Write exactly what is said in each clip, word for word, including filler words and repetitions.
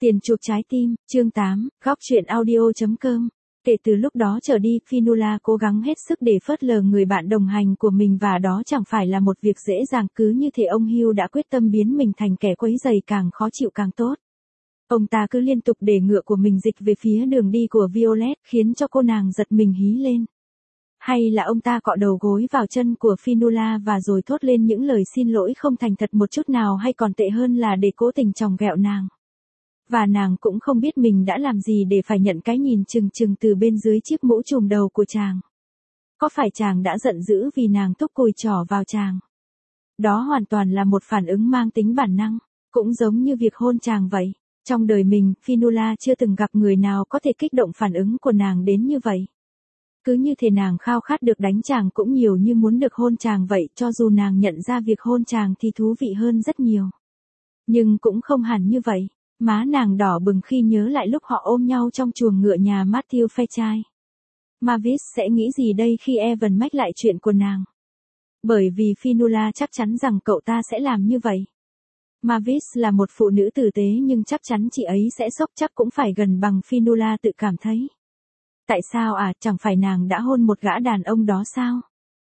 Tiền chuộc trái tim, chương tám, góc truyện audio.com. Kể từ lúc đó trở đi, Fionnuala cố gắng hết sức để phớt lờ người bạn đồng hành của mình và đó chẳng phải là một việc dễ dàng, cứ như thể ông Hugh đã quyết tâm biến mình thành kẻ quấy rầy càng khó chịu càng tốt. Ông ta cứ liên tục để ngựa của mình dịch về phía đường đi của Violet, khiến cho cô nàng giật mình hí lên. Hay là ông ta cọ đầu gối vào chân của Fionnuala và rồi thốt lên những lời xin lỗi không thành thật một chút nào, hay còn tệ hơn là để cố tình chòng ghẹo nàng. Và nàng cũng không biết mình đã làm gì để phải nhận cái nhìn chừng chừng từ bên dưới chiếc mũ trùm đầu của chàng. Có phải chàng đã giận dữ vì nàng thúc cùi trỏ vào chàng? Đó hoàn toàn là một phản ứng mang tính bản năng, cũng giống như việc hôn chàng vậy. Trong đời mình, Fionnuala chưa từng gặp người nào có thể kích động phản ứng của nàng đến như vậy. Cứ như thể nàng khao khát được đánh chàng cũng nhiều như muốn được hôn chàng vậy, cho dù nàng nhận ra việc hôn chàng thì thú vị hơn rất nhiều. Nhưng cũng không hẳn như vậy. Má nàng đỏ bừng khi nhớ lại lúc họ ôm nhau trong chuồng ngựa nhà Matthew Fairchild. Mavis sẽ nghĩ gì đây khi Evan mách lại chuyện của nàng? Bởi vì Fionnuala chắc chắn rằng cậu ta sẽ làm như vậy. Mavis là một phụ nữ tử tế nhưng chắc chắn chị ấy sẽ sốc, chắc cũng phải gần bằng Fionnuala tự cảm thấy. Tại sao à, chẳng phải nàng đã hôn một gã đàn ông đó sao?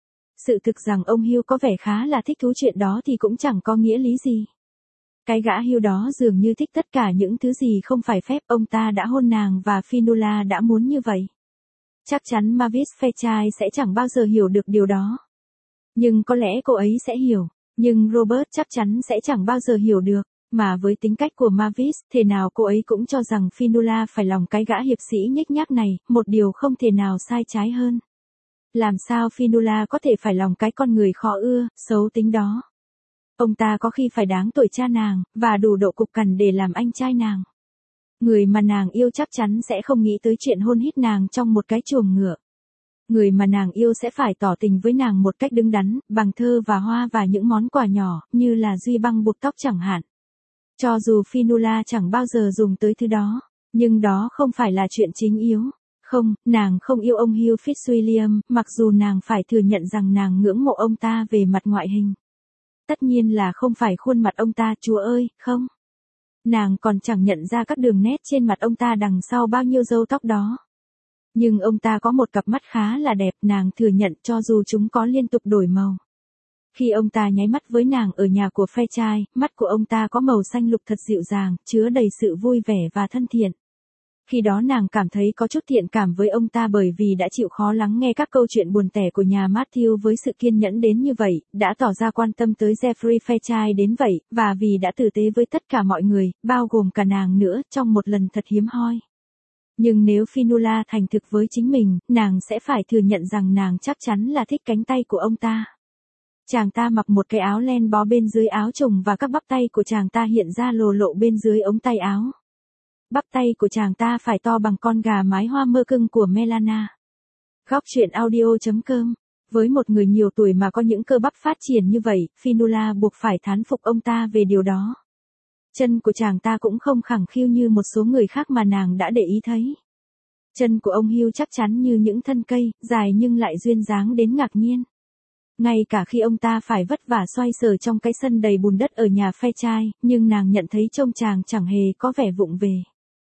Sự thực rằng ông Hugh có vẻ khá là thích thú chuyện đó thì cũng chẳng có nghĩa lý gì. Cái gã Hugh đó dường như thích tất cả những thứ gì không phải phép, ông ta đã hôn nàng và Fionnuala đã muốn như vậy. Chắc chắn Mavis Fairchild sẽ chẳng bao giờ hiểu được điều đó. Nhưng có lẽ cô ấy sẽ hiểu, nhưng Robert chắc chắn sẽ chẳng bao giờ hiểu được, mà với tính cách của Mavis, thế nào cô ấy cũng cho rằng Fionnuala phải lòng cái gã hiệp sĩ nhếch nhác này, một điều không thể nào sai trái hơn. Làm sao Fionnuala có thể phải lòng cái con người khó ưa, xấu tính đó? Ông ta có khi phải đáng tuổi cha nàng, và đủ độ cục cằn để làm anh trai nàng. Người mà nàng yêu chắc chắn sẽ không nghĩ tới chuyện hôn hít nàng trong một cái chuồng ngựa. Người mà nàng yêu sẽ phải tỏ tình với nàng một cách đứng đắn, bằng thơ và hoa và những món quà nhỏ, như là duy băng buộc tóc chẳng hạn. Cho dù Fionnuala chẳng bao giờ dùng tới thứ đó, nhưng đó không phải là chuyện chính yếu. Không, nàng không yêu ông Hugh Fitzwilliam, mặc dù nàng phải thừa nhận rằng nàng ngưỡng mộ ông ta về mặt ngoại hình. Tất nhiên là không phải khuôn mặt ông ta, chúa ơi, không. Nàng còn chẳng nhận ra các đường nét trên mặt ông ta đằng sau bao nhiêu râu tóc đó. Nhưng ông ta có một cặp mắt khá là đẹp, nàng thừa nhận, cho dù chúng có liên tục đổi màu. Khi ông ta nháy mắt với nàng ở nhà của Fairchild, mắt của ông ta có màu xanh lục thật dịu dàng, chứa đầy sự vui vẻ và thân thiện. Khi đó nàng cảm thấy có chút thiện cảm với ông ta bởi vì đã chịu khó lắng nghe các câu chuyện buồn tẻ của nhà Matthew với sự kiên nhẫn đến như vậy, đã tỏ ra quan tâm tới Geoffrey Fairchild đến vậy, và vì đã tử tế với tất cả mọi người, bao gồm cả nàng nữa, trong một lần thật hiếm hoi. Nhưng nếu Fionnuala thành thực với chính mình, nàng sẽ phải thừa nhận rằng nàng chắc chắn là thích cánh tay của ông ta. Chàng ta mặc một cái áo len bó bên dưới áo trùng và các bắp tay của chàng ta hiện ra lồ lộ bên dưới ống tay áo. Bắp tay của chàng ta phải to bằng con gà mái hoa mơ cưng của Melana. Góc truyện audio.com. Với một người nhiều tuổi mà có những cơ bắp phát triển như vậy, Fionnuala buộc phải thán phục ông ta về điều đó. Chân của chàng ta cũng không khẳng khiu như một số người khác mà nàng đã để ý thấy. Chân của ông Hugh chắc chắn như những thân cây, dài nhưng lại duyên dáng đến ngạc nhiên. Ngay cả khi ông ta phải vất vả xoay sở trong cái sân đầy bùn đất ở nhà Fairchild, nhưng nàng nhận thấy trông chàng chẳng hề có vẻ vụng về.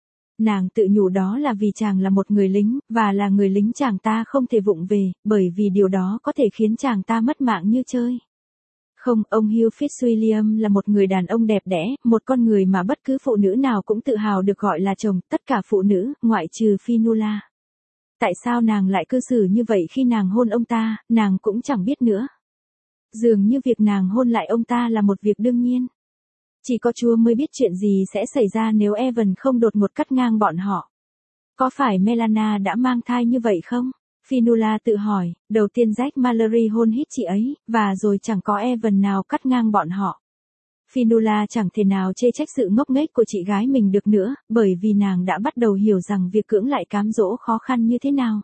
Nàng tự nhủ đó là vì chàng là một người lính, và là người lính chàng ta không thể vụng về, bởi vì điều đó có thể khiến chàng ta mất mạng như chơi. Không, ông Hugh Fitzwilliam là một người đàn ông đẹp đẽ, một con người mà bất cứ phụ nữ nào cũng tự hào được gọi là chồng, tất cả phụ nữ, ngoại trừ Fionnuala. Tại sao nàng lại cư xử như vậy khi nàng hôn ông ta, nàng cũng chẳng biết nữa. Dường như việc nàng hôn lại ông ta là một việc đương nhiên. Chỉ có Chúa mới biết chuyện gì sẽ xảy ra nếu Evan không đột ngột cắt ngang bọn họ. Có phải Melana đã mang thai như vậy không? Fionnuala tự hỏi, đầu tiên Jack Mallory hôn hít chị ấy, và rồi chẳng có Evan nào cắt ngang bọn họ. Fionnuala chẳng thể nào chê trách sự ngốc nghếch của chị gái mình được nữa, bởi vì nàng đã bắt đầu hiểu rằng việc cưỡng lại cám dỗ khó khăn như thế nào.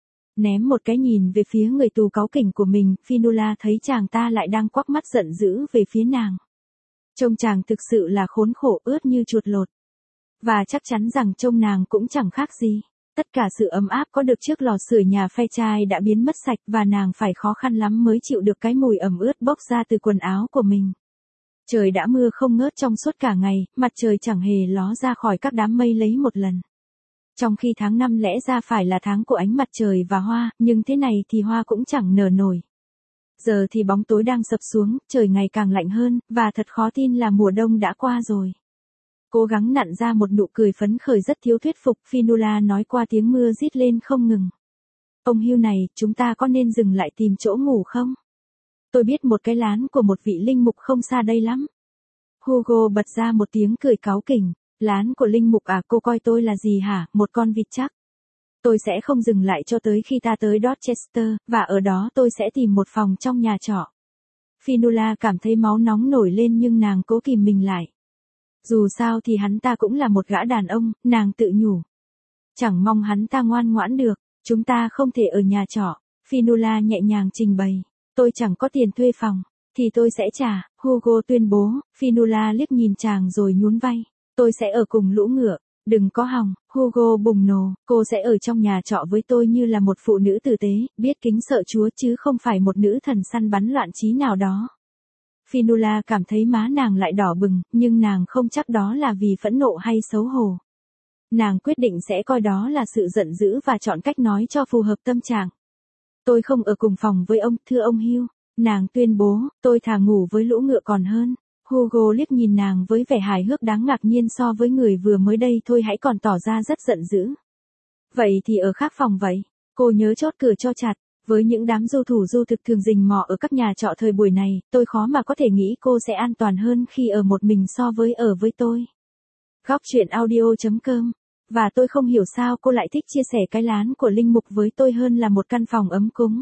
Ném một cái nhìn về phía người tù cáu kỉnh của mình, Fionnuala thấy chàng ta lại đang quắc mắt giận dữ về phía nàng. Trông chàng thực sự là khốn khổ, ướt như chuột lột. Và chắc chắn rằng trông nàng cũng chẳng khác gì. Tất cả sự ấm áp có được trước lò sưởi nhà Fairchild đã biến mất sạch và nàng phải khó khăn lắm mới chịu được cái mùi ẩm ướt bốc ra từ quần áo của mình. Trời đã mưa không ngớt trong suốt cả ngày, mặt trời chẳng hề ló ra khỏi các đám mây lấy một lần. Trong khi tháng năm lẽ ra phải là tháng của ánh mặt trời và hoa, nhưng thế này thì hoa cũng chẳng nở nổi. Giờ thì bóng tối đang sập xuống, trời ngày càng lạnh hơn, và thật khó tin là mùa đông đã qua rồi. Cố gắng nặn ra một nụ cười phấn khởi rất thiếu thuyết phục, Fionnuala nói qua tiếng mưa rít lên không ngừng. Ông Hugh này, chúng ta có nên dừng lại tìm chỗ ngủ không? Tôi biết một cái lán của một vị linh mục không xa đây lắm. Hugo bật ra một tiếng cười cáu kỉnh. Lán của linh mục à, cô coi tôi là gì hả, một con vịt chắc? Tôi sẽ không dừng lại cho tới khi ta tới Dorchester, và ở đó tôi sẽ tìm một phòng trong nhà trọ. Fionnuala cảm thấy máu nóng nổi lên nhưng nàng cố kìm mình lại. Dù sao thì hắn ta cũng là một gã đàn ông, nàng tự nhủ. Chẳng mong hắn ta ngoan ngoãn được, chúng ta không thể ở nhà trọ. Fionnuala nhẹ nhàng trình bày. Tôi chẳng có tiền thuê phòng, thì tôi sẽ trả, Hugo tuyên bố. Fionnuala liếc nhìn chàng rồi nhún vai. Tôi sẽ ở cùng lũ ngựa. Đừng có hòng, Hugo bùng nổ, cô sẽ ở trong nhà trọ với tôi như là một phụ nữ tử tế, biết kính sợ Chúa chứ không phải một nữ thần săn bắn loạn trí nào đó. Fionnuala cảm thấy má nàng lại đỏ bừng, nhưng nàng không chắc đó là vì phẫn nộ hay xấu hổ. Nàng quyết định sẽ coi đó là sự giận dữ và chọn cách nói cho phù hợp tâm trạng. Tôi không ở cùng phòng với ông, thưa ông Hugh. Nàng tuyên bố, tôi thà ngủ với lũ ngựa còn hơn. Hugo liếc nhìn nàng với vẻ hài hước đáng ngạc nhiên so với người vừa mới đây thôi hãy còn tỏ ra rất giận dữ. Vậy thì ở khác phòng vậy, cô nhớ chốt cửa cho chặt. Với những đám du thủ du thực thường rình mò ở các nhà trọ thời buổi này, tôi khó mà có thể nghĩ cô sẽ an toàn hơn khi ở một mình so với ở với tôi. Góc truyện audio chấm com. Và tôi không hiểu sao cô lại thích chia sẻ cái lán của linh mục với tôi hơn là một căn phòng ấm cúng.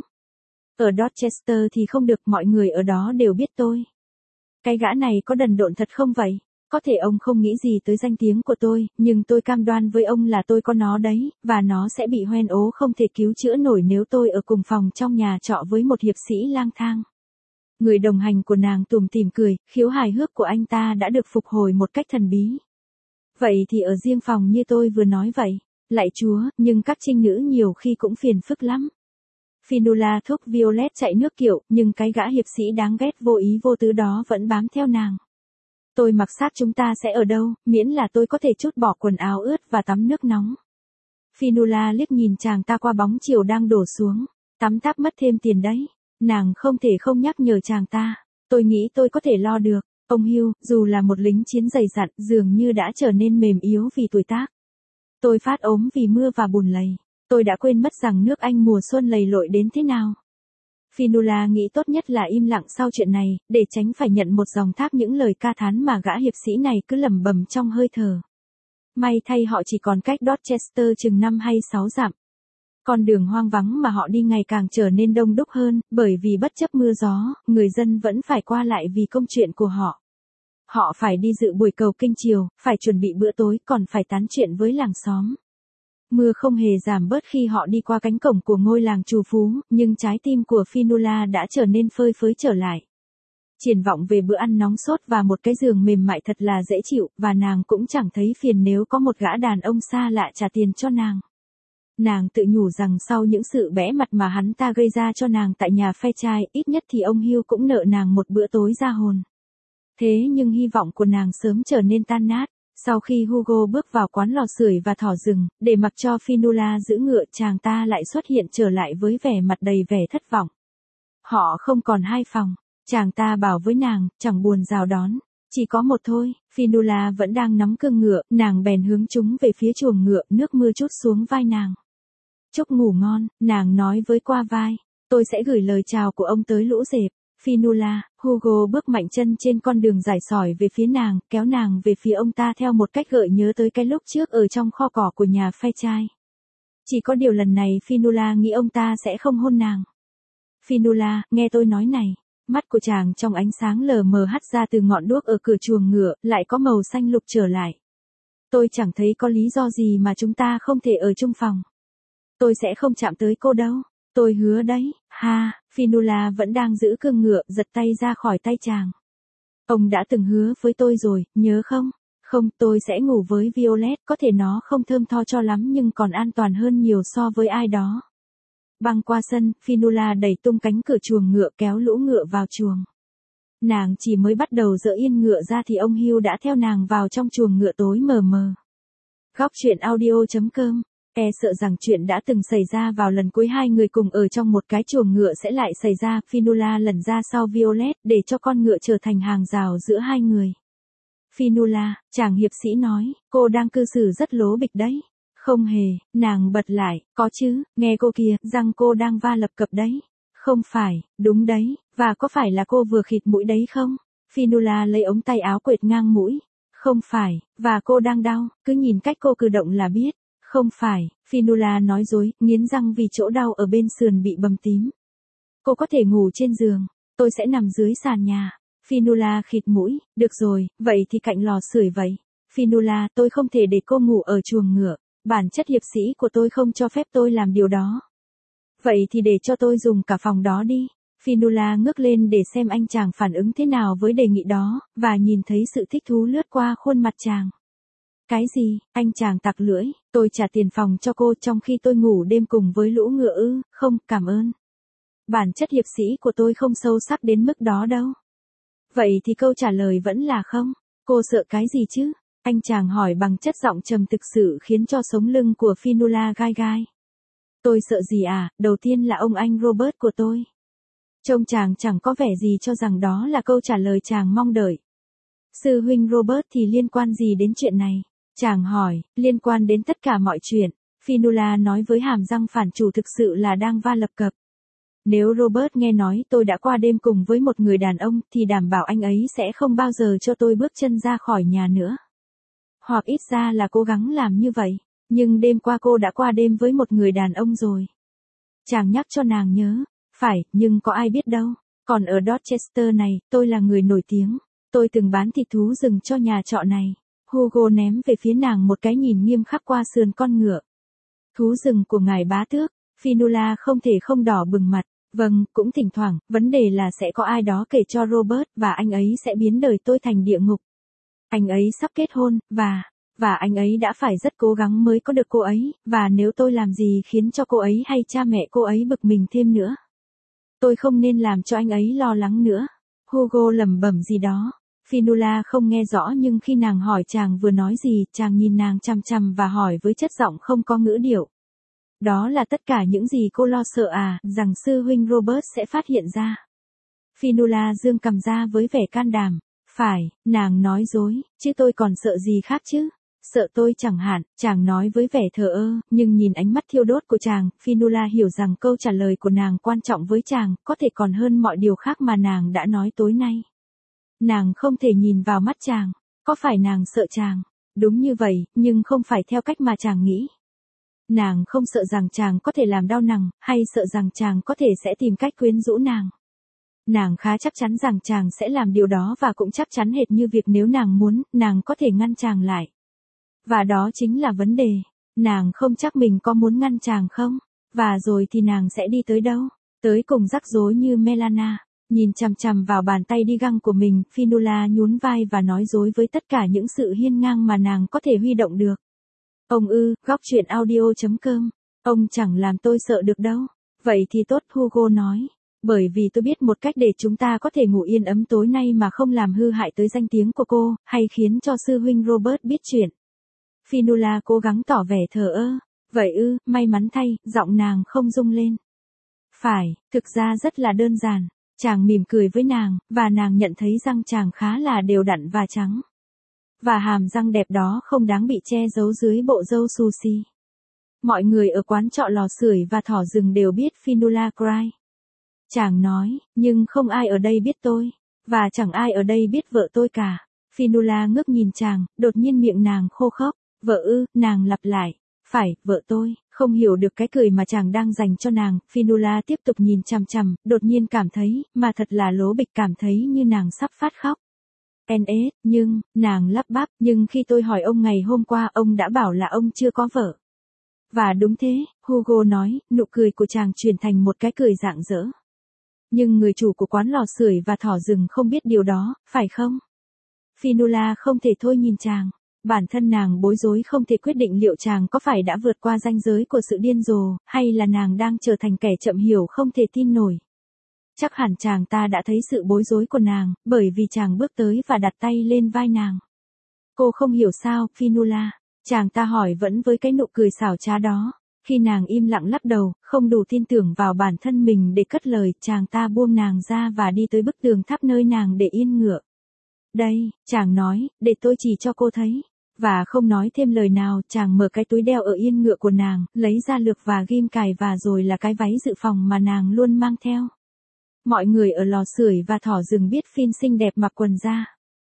Ở Dorchester thì không được, mọi người ở đó đều biết tôi. Cái gã này có đần độn thật không vậy? Có thể ông không nghĩ gì tới danh tiếng của tôi, nhưng tôi cam đoan với ông là tôi có nó đấy, và nó sẽ bị hoen ố không thể cứu chữa nổi nếu tôi ở cùng phòng trong nhà trọ với một hiệp sĩ lang thang. Người đồng hành của nàng tủm tỉm cười, khiếu hài hước của anh ta đã được phục hồi một cách thần bí. Vậy thì ở riêng phòng như tôi vừa nói vậy. Lạy Chúa, nhưng các trinh nữ nhiều khi cũng phiền phức lắm. Fionnuala thúc Violet chạy nước kiệu, nhưng cái gã hiệp sĩ đáng ghét vô ý vô tứ đó vẫn bám theo nàng. Tôi mặc xác chúng ta sẽ ở đâu, miễn là tôi có thể trút bỏ quần áo ướt và tắm nước nóng. Fionnuala liếc nhìn chàng ta qua bóng chiều đang đổ xuống. Tắm táp mất thêm tiền đấy. Nàng không thể không nhắc nhở chàng ta. Tôi nghĩ tôi có thể lo được. Ông Hugh, dù là một lính chiến dày dặn, dường như đã trở nên mềm yếu vì tuổi tác. Tôi phát ốm vì mưa và bùn lầy. Tôi đã quên mất rằng nước Anh mùa xuân lầy lội đến thế nào. Fionnuala nghĩ tốt nhất là im lặng sau chuyện này, để tránh phải nhận một dòng thác những lời ca thán mà gã hiệp sĩ này cứ lẩm bẩm trong hơi thở. May thay họ chỉ còn cách Dorchester chừng năm hay sáu dặm. Con đường hoang vắng mà họ đi ngày càng trở nên đông đúc hơn, bởi vì bất chấp mưa gió, người dân vẫn phải qua lại vì công chuyện của họ. Họ phải đi dự buổi cầu kinh chiều, phải chuẩn bị bữa tối, còn phải tán chuyện với làng xóm. Mưa không hề giảm bớt khi họ đi qua cánh cổng của ngôi làng trù phú, nhưng trái tim của Fionnuala đã trở nên phơi phới trở lại. Triển vọng về bữa ăn nóng sốt và một cái giường mềm mại thật là dễ chịu, và nàng cũng chẳng thấy phiền nếu có một gã đàn ông xa lạ trả tiền cho nàng. Nàng tự nhủ rằng sau những sự bẽ mặt mà hắn ta gây ra cho nàng tại nhà phe trai, ít nhất thì ông Hugh cũng nợ nàng một bữa tối ra hồn. Thế nhưng hy vọng của nàng sớm trở nên tan nát. Sau khi Hugo bước vào quán lò sưởi và thỏ rừng, để mặc cho Fionnuala giữ ngựa, chàng ta lại xuất hiện trở lại với vẻ mặt đầy vẻ thất vọng. Họ không còn hai phòng. Chàng ta bảo với nàng, chẳng buồn rào đón. Chỉ có một thôi. Fionnuala vẫn đang nắm cương ngựa, nàng bèn hướng chúng về phía chuồng ngựa, nước mưa trút xuống vai nàng. Chúc ngủ ngon, nàng nói với qua vai. Tôi sẽ gửi lời chào của ông tới lũ dẹp. Fionnuala, Hugo bước mạnh chân trên con đường dài sỏi về phía nàng, kéo nàng về phía ông ta theo một cách gợi nhớ tới cái lúc trước ở trong kho cỏ của nhà phe trai. Chỉ có điều lần này Fionnuala nghĩ ông ta sẽ không hôn nàng. Fionnuala, nghe tôi nói này. Mắt của chàng trong ánh sáng lờ mờ hắt ra từ ngọn đuốc ở cửa chuồng ngựa, lại có màu xanh lục trở lại. Tôi chẳng thấy có lý do gì mà chúng ta không thể ở chung phòng. Tôi sẽ không chạm tới cô đâu. Tôi hứa đấy, ha, Fionnuala vẫn đang giữ cương ngựa, giật tay ra khỏi tay chàng. Ông đã từng hứa với tôi rồi, nhớ không? Không, tôi sẽ ngủ với Violet, có thể nó không thơm tho cho lắm nhưng còn an toàn hơn nhiều so với ai đó. Băng qua sân, Fionnuala đẩy tung cánh cửa chuồng ngựa kéo lũ ngựa vào chuồng. Nàng chỉ mới bắt đầu dỡ yên ngựa ra thì ông Hugh đã theo nàng vào trong chuồng ngựa tối mờ mờ. Góc truyện audio.com. E sợ rằng chuyện đã từng xảy ra vào lần cuối hai người cùng ở trong một cái chuồng ngựa sẽ lại xảy ra. Fionnuala lần ra sau Violet để cho con ngựa trở thành hàng rào giữa hai người. Fionnuala, chàng hiệp sĩ nói, cô đang cư xử rất lố bịch đấy. Không hề, nàng bật lại, có chứ, nghe cô kìa, rằng cô đang va lập cập đấy. Không phải, đúng đấy, và có phải là cô vừa khịt mũi đấy không? Fionnuala lấy ống tay áo quệt ngang mũi. Không phải, và cô đang đau, cứ nhìn cách cô cử động là biết. Không phải, Fionnuala nói dối, nghiến răng vì chỗ đau ở bên sườn bị bầm tím. Cô có thể ngủ trên giường, tôi sẽ nằm dưới sàn nhà. Fionnuala khịt mũi, được rồi, vậy thì cạnh lò sưởi vậy. Fionnuala, tôi không thể để cô ngủ ở chuồng ngựa, bản chất hiệp sĩ của tôi không cho phép tôi làm điều đó. Vậy thì để cho tôi dùng cả phòng đó đi. Fionnuala ngước lên để xem anh chàng phản ứng thế nào với đề nghị đó, và nhìn thấy sự thích thú lướt qua khuôn mặt chàng. Cái gì, anh chàng tặc lưỡi, tôi trả tiền phòng cho cô trong khi tôi ngủ đêm cùng với lũ ngựa ư, không, cảm ơn. Bản chất hiệp sĩ của tôi không sâu sắc đến mức đó đâu. Vậy thì câu trả lời vẫn là không. Cô sợ cái gì chứ? Anh chàng hỏi bằng chất giọng trầm thực sự khiến cho sống lưng của Fionnuala gai gai. Tôi sợ gì à, đầu tiên là ông anh Robert của tôi. Trông chàng chẳng có vẻ gì cho rằng đó là câu trả lời chàng mong đợi. Sư huynh Robert thì liên quan gì đến chuyện này? Chàng hỏi, liên quan đến tất cả mọi chuyện. Fionnuala nói với hàm răng phản chủ thực sự là đang va lập cập. Nếu Robert nghe nói tôi đã qua đêm cùng với một người đàn ông thì đảm bảo anh ấy sẽ không bao giờ cho tôi bước chân ra khỏi nhà nữa. Hoặc ít ra là cố gắng làm như vậy. Nhưng đêm qua cô đã qua đêm với một người đàn ông rồi. Chàng nhắc cho nàng nhớ. Phải, nhưng có ai biết đâu. Còn ở Dorchester này, tôi là người nổi tiếng. Tôi từng bán thịt thú rừng cho nhà trọ này. Hugo ném về phía nàng một cái nhìn nghiêm khắc qua sườn con ngựa. Thú rừng của ngài bá tước. Fionnuala không thể không đỏ bừng mặt. Vâng, cũng thỉnh thoảng, vấn đề là sẽ có ai đó kể cho Robert và anh ấy sẽ biến đời tôi thành địa ngục. Anh ấy sắp kết hôn, và... Và anh ấy đã phải rất cố gắng mới có được cô ấy, và nếu tôi làm gì khiến cho cô ấy hay cha mẹ cô ấy bực mình thêm nữa. Tôi không nên làm cho anh ấy lo lắng nữa. Hugo lẩm bẩm gì đó. Fionnuala không nghe rõ nhưng khi nàng hỏi chàng vừa nói gì, chàng nhìn nàng chằm chằm và hỏi với chất giọng không có ngữ điệu. Đó là tất cả những gì cô lo sợ à, rằng sư huynh Robert sẽ phát hiện ra. Fionnuala dương cằm ra với vẻ can đảm. Phải, nàng nói dối, chứ tôi còn sợ gì khác chứ? Sợ tôi chẳng hạn, chàng nói với vẻ thờ ơ, nhưng nhìn ánh mắt thiêu đốt của chàng, Fionnuala hiểu rằng câu trả lời của nàng quan trọng với chàng, có thể còn hơn mọi điều khác mà nàng đã nói tối nay. Nàng không thể nhìn vào mắt chàng, có phải nàng sợ chàng? Đúng như vậy, nhưng không phải theo cách mà chàng nghĩ. Nàng không sợ rằng chàng có thể làm đau nàng, hay sợ rằng chàng có thể sẽ tìm cách quyến rũ nàng. Nàng khá chắc chắn rằng chàng sẽ làm điều đó và cũng chắc chắn hệt như việc nếu nàng muốn, nàng có thể ngăn chàng lại. Và đó chính là vấn đề. Nàng không chắc mình có muốn ngăn chàng không? Và rồi thì nàng sẽ đi tới đâu? Tới cùng rắc rối như Melana. Nhìn chằm chằm vào bàn tay đi găng của mình, Fionnuala nhún vai và nói dối với tất cả những sự hiên ngang mà nàng có thể huy động được. Ông ư, góc truyện audio.com. Ông chẳng làm tôi sợ được đâu. Vậy thì tốt, Hugo nói. Bởi vì tôi biết một cách để chúng ta có thể ngủ yên ấm tối nay mà không làm hư hại tới danh tiếng của cô, hay khiến cho sư huynh Robert biết chuyện. Fionnuala cố gắng tỏ vẻ thờ ơ. Vậy ư, may mắn thay, giọng nàng không rung lên. Phải, thực ra rất là đơn giản. Chàng mỉm cười với nàng, và nàng nhận thấy răng chàng khá là đều đặn và trắng. Và hàm răng đẹp đó không đáng bị che giấu dưới bộ râu xù xì. Mọi người ở quán trọ lò sưởi và thỏ rừng đều biết Fionnuala Cry. Chàng nói, nhưng không ai ở đây biết tôi, và chẳng ai ở đây biết vợ tôi cả. Fionnuala ngước nhìn chàng, đột nhiên miệng nàng khô khốc. Vợ ư, nàng lặp lại. Phải, vợ tôi, không hiểu được cái cười mà chàng đang dành cho nàng. Fionnuala tiếp tục nhìn chằm chằm, đột nhiên cảm thấy, mà thật là lố bịch cảm thấy như nàng sắp phát khóc. en ét, nhưng, nàng lắp bắp, nhưng khi tôi hỏi ông ngày hôm qua ông đã bảo là ông chưa có vợ. Và đúng thế, Hugo nói, nụ cười của chàng chuyển thành một cái cười rạng rỡ. Nhưng người chủ của quán lò sưởi và thỏ rừng không biết điều đó, phải không? Fionnuala không thể thôi nhìn chàng. Bản thân nàng bối rối không thể quyết định liệu chàng có phải đã vượt qua ranh giới của sự điên rồ, hay là nàng đang trở thành kẻ chậm hiểu không thể tin nổi. Chắc hẳn chàng ta đã thấy sự bối rối của nàng, bởi vì chàng bước tới và đặt tay lên vai nàng. Cô không hiểu sao, Fionnuala, chàng ta hỏi vẫn với cái nụ cười xảo trá đó. Khi nàng im lặng lắc đầu, không đủ tin tưởng vào bản thân mình để cất lời, chàng ta buông nàng ra và đi tới bức tường tháp nơi nàng để yên ngựa. Đây, chàng nói, để tôi chỉ cho cô thấy. Và không nói thêm lời nào, chàng mở cái túi đeo ở yên ngựa của nàng, lấy ra lược và ghim cài và rồi là cái váy dự phòng mà nàng luôn mang theo. Mọi người ở lò sưởi và thỏ rừng biết Finn xinh đẹp mặc quần da.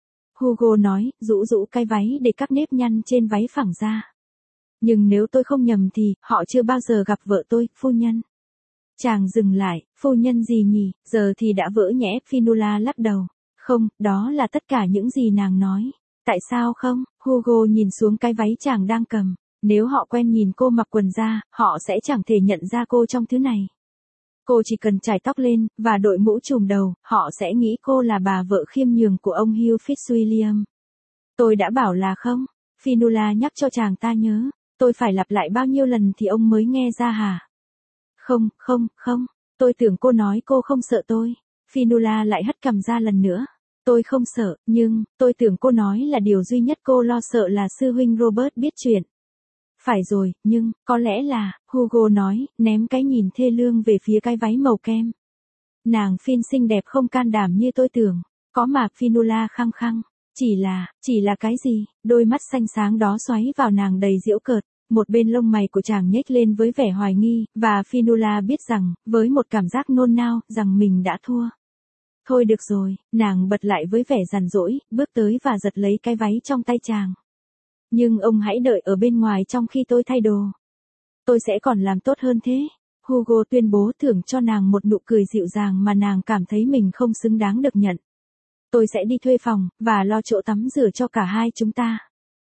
Hugo nói, rũ rũ cái váy để các nếp nhăn trên váy phẳng ra. Nhưng nếu tôi không nhầm thì, họ chưa bao giờ gặp vợ tôi, phu nhân. Chàng dừng lại, phu nhân gì nhỉ, giờ thì đã vỡ nhẽ, Fionnuala lắc đầu. Không, đó là tất cả những gì nàng nói. Tại sao không? Hugo nhìn xuống cái váy chàng đang cầm. Nếu họ quen nhìn cô mặc quần da, họ sẽ chẳng thể nhận ra cô trong thứ này. Cô chỉ cần chải tóc lên, và đội mũ trùm đầu, họ sẽ nghĩ cô là bà vợ khiêm nhường của ông Hugh Fitzwilliam. Tôi đã bảo là không. Fionnuala nhắc cho chàng ta nhớ. Tôi phải lặp lại bao nhiêu lần thì ông mới nghe ra hả? Không, không, không. Tôi tưởng cô nói cô không sợ tôi. Fionnuala lại hất cằm ra lần nữa. Tôi không sợ, nhưng, tôi tưởng cô nói là điều duy nhất cô lo sợ là sư huynh Robert biết chuyện. Phải rồi, nhưng, có lẽ là, Hugo nói, ném cái nhìn thê lương về phía cái váy màu kem. Nàng Finn xinh đẹp không can đảm như tôi tưởng. Có mà, Fionnuala khăng khăng. Chỉ là, chỉ là cái gì? Đôi mắt xanh sáng đó xoáy vào nàng đầy giễu cợt. Một bên lông mày của chàng nhếch lên với vẻ hoài nghi, và Fionnuala biết rằng, với một cảm giác nôn nao, rằng mình đã thua. Thôi được rồi, nàng bật lại với vẻ giàn dỗi, bước tới và giật lấy cái váy trong tay chàng. Nhưng ông hãy đợi ở bên ngoài trong khi tôi thay đồ. Tôi sẽ còn làm tốt hơn thế. Hugo tuyên bố thưởng cho nàng một nụ cười dịu dàng mà nàng cảm thấy mình không xứng đáng được nhận. Tôi sẽ đi thuê phòng, và lo chỗ tắm rửa cho cả hai chúng ta.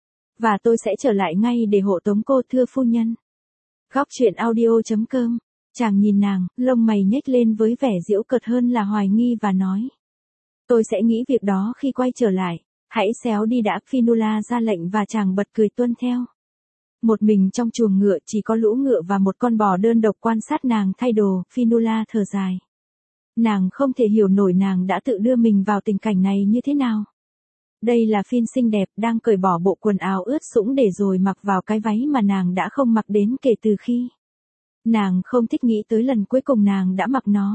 Và tôi sẽ trở lại ngay để hộ tống cô thưa phu nhân. Góc truyện audio chấm com. Chàng nhìn nàng, lông mày nhếch lên với vẻ giễu cợt hơn là hoài nghi và nói. Tôi sẽ nghĩ việc đó khi quay trở lại. Hãy xéo đi đã, Fionnuala ra lệnh và chàng bật cười tuân theo. Một mình trong chuồng ngựa chỉ có lũ ngựa và một con bò đơn độc quan sát nàng thay đồ, Fionnuala thở dài. Nàng không thể hiểu nổi nàng đã tự đưa mình vào tình cảnh này như thế nào. Đây là Finn xinh đẹp đang cởi bỏ bộ quần áo ướt sũng để rồi mặc vào cái váy mà nàng đã không mặc đến kể từ khi. Nàng không thích nghĩ tới lần cuối cùng nàng đã mặc nó.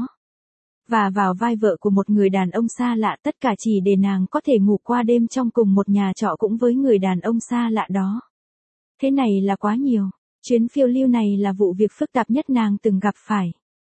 Và vào vai vợ của một người đàn ông xa lạ tất cả chỉ để nàng có thể ngủ qua đêm trong cùng một nhà trọ cũng với người đàn ông xa lạ đó. Thế này là quá nhiều. Chuyến phiêu lưu này là vụ việc phức tạp nhất nàng từng gặp phải.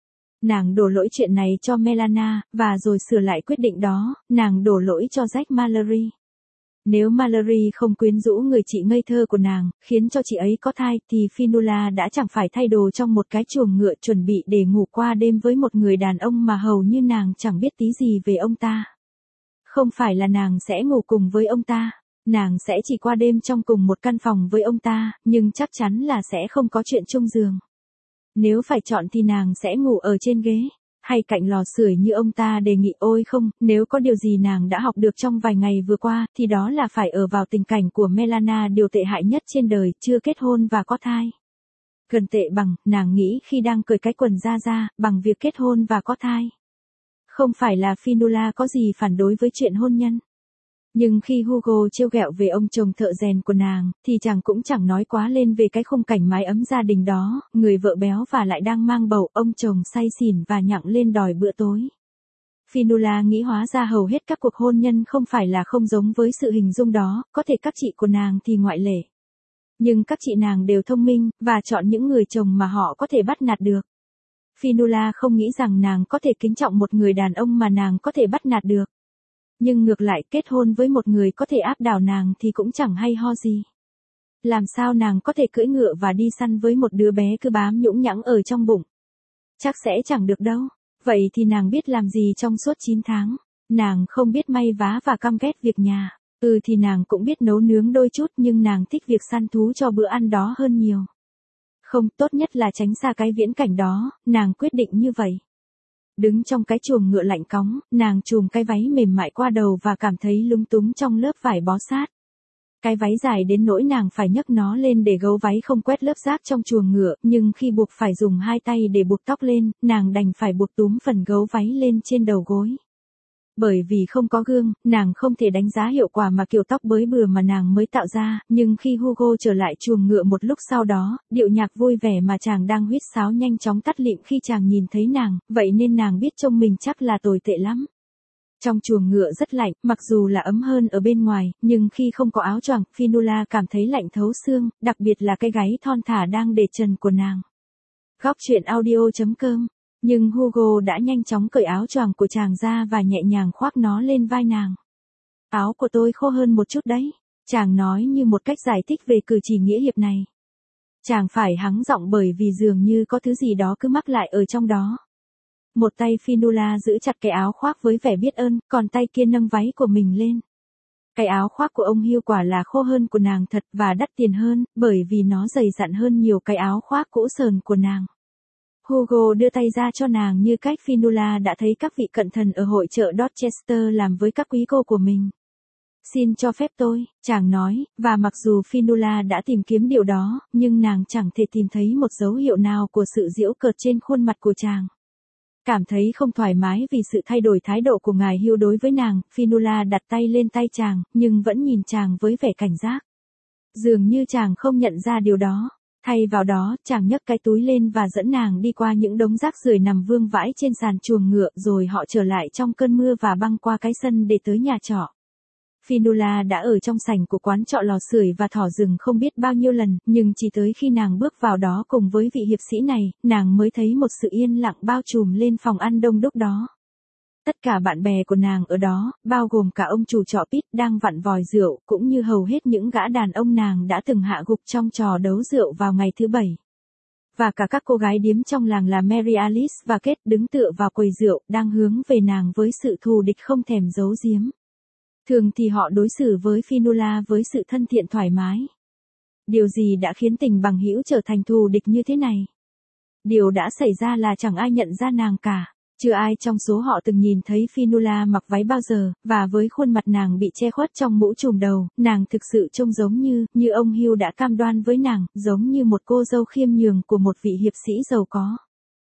Nàng đổ lỗi chuyện này cho Melana, và rồi sửa lại quyết định đó, nàng đổ lỗi cho Jack Mallory. Nếu Mallory không quyến rũ người chị ngây thơ của nàng, khiến cho chị ấy có thai, thì Fionnuala đã chẳng phải thay đồ trong một cái chuồng ngựa chuẩn bị để ngủ qua đêm với một người đàn ông mà hầu như nàng chẳng biết tí gì về ông ta. Không phải là nàng sẽ ngủ cùng với ông ta, nàng sẽ chỉ qua đêm trong cùng một căn phòng với ông ta, nhưng chắc chắn là sẽ không có chuyện chung giường. Nếu phải chọn thì nàng sẽ ngủ ở trên ghế, hay cạnh lò sưởi như ông ta đề nghị. Ôi không, nếu có điều gì nàng đã học được trong vài ngày vừa qua, thì đó là phải ở vào tình cảnh của Melana, điều tệ hại nhất trên đời, chưa kết hôn và có thai. Gần tệ bằng, nàng nghĩ khi đang cởi cái quần da ra, bằng việc kết hôn và có thai. Không phải là Fionnuala có gì phản đối với chuyện hôn nhân. Nhưng khi Hugo trêu ghẹo về ông chồng thợ rèn của nàng, thì chàng cũng chẳng nói quá lên về cái khung cảnh mái ấm gia đình đó, người vợ béo và lại đang mang bầu, ông chồng say xỉn và nhặng lên đòi bữa tối. Fionnuala nghĩ hóa ra hầu hết các cuộc hôn nhân không phải là không giống với sự hình dung đó, có thể các chị của nàng thì ngoại lệ. Nhưng các chị nàng đều thông minh, và chọn những người chồng mà họ có thể bắt nạt được. Fionnuala không nghĩ rằng nàng có thể kính trọng một người đàn ông mà nàng có thể bắt nạt được. Nhưng ngược lại, kết hôn với một người có thể áp đảo nàng thì cũng chẳng hay ho gì. Làm sao nàng có thể cưỡi ngựa và đi săn với một đứa bé cứ bám nhũng nhẵng ở trong bụng? Chắc sẽ chẳng được đâu. Vậy thì nàng biết làm gì trong suốt chín tháng? Nàng không biết may vá và căm ghét việc nhà. Ừ thì nàng cũng biết nấu nướng đôi chút, nhưng nàng thích việc săn thú cho bữa ăn đó hơn nhiều. Không, tốt nhất là tránh xa cái viễn cảnh đó, nàng quyết định như vậy. Đứng trong cái chuồng ngựa lạnh cóng, nàng chùm cái váy mềm mại qua đầu và cảm thấy lúng túng trong lớp vải bó sát. Cái váy dài đến nỗi nàng phải nhấc nó lên để gấu váy không quét lớp rác trong chuồng ngựa, nhưng khi buộc phải dùng hai tay để buộc tóc lên, nàng đành phải buộc túm phần gấu váy lên trên đầu gối. Bởi vì không có gương, nàng không thể đánh giá hiệu quả mà kiểu tóc bới bừa mà nàng mới tạo ra, nhưng khi Hugo trở lại chuồng ngựa một lúc sau đó, điệu nhạc vui vẻ mà chàng đang huýt sáo nhanh chóng tắt lịm khi chàng nhìn thấy nàng, vậy nên nàng biết trông mình chắc là tồi tệ lắm. Trong chuồng ngựa rất lạnh, mặc dù là ấm hơn ở bên ngoài, nhưng khi không có áo choàng, Fionnuala cảm thấy lạnh thấu xương, đặc biệt là cái gáy thon thả đang để trần của nàng. Góc truyện audio chấm com. Nhưng Hugo đã nhanh chóng cởi áo choàng của chàng ra và nhẹ nhàng khoác nó lên vai nàng. Áo của tôi khô hơn một chút đấy, chàng nói như một cách giải thích về cử chỉ nghĩa hiệp này. Chàng phải hắng giọng bởi vì dường như có thứ gì đó cứ mắc lại ở trong đó. Một tay Fionnuala giữ chặt cái áo khoác với vẻ biết ơn, còn tay kia nâng váy của mình lên. Cái áo khoác của ông Hugh quả là khô hơn của nàng thật và đắt tiền hơn, bởi vì nó dày dặn hơn nhiều cái áo khoác cũ sờn của nàng. Hugo đưa tay ra cho nàng như cách Fionnuala đã thấy các vị cận thần ở hội chợ Dorchester làm với các quý cô của mình. Xin cho phép tôi, chàng nói, và mặc dù Fionnuala đã tìm kiếm điều đó, nhưng nàng chẳng thể tìm thấy một dấu hiệu nào của sự giễu cợt trên khuôn mặt của chàng. Cảm thấy không thoải mái vì sự thay đổi thái độ của ngài Hugh đối với nàng, Fionnuala đặt tay lên tay chàng, nhưng vẫn nhìn chàng với vẻ cảnh giác. Dường như chàng không nhận ra điều đó. Thay vào đó, chàng nhấc cái túi lên và dẫn nàng đi qua những đống rác rưởi nằm vương vãi trên sàn chuồng ngựa, rồi họ trở lại trong cơn mưa và băng qua cái sân để tới nhà trọ. Fionnuala đã ở trong sảnh của quán trọ lò sưởi và thỏ rừng không biết bao nhiêu lần, nhưng chỉ tới khi nàng bước vào đó cùng với vị hiệp sĩ này, nàng mới thấy một sự yên lặng bao trùm lên phòng ăn đông đúc đó. Tất cả bạn bè của nàng ở đó, bao gồm cả ông chủ trọ Pete đang vặn vòi rượu, cũng như hầu hết những gã đàn ông nàng đã từng hạ gục trong trò đấu rượu vào ngày thứ bảy. Và cả các cô gái điếm trong làng là Mary Alice và Kate đứng tựa vào quầy rượu, đang hướng về nàng với sự thù địch không thèm giấu giếm. Thường thì họ đối xử với Fionnuala với sự thân thiện thoải mái. Điều gì đã khiến tình bằng hữu trở thành thù địch như thế này? Điều đã xảy ra là chẳng ai nhận ra nàng cả. Chưa ai trong số họ từng nhìn thấy Fionnuala mặc váy bao giờ, và với khuôn mặt nàng bị che khuất trong mũ trùm đầu, nàng thực sự trông giống như, như ông Hugh đã cam đoan với nàng, giống như một cô dâu khiêm nhường của một vị hiệp sĩ giàu có.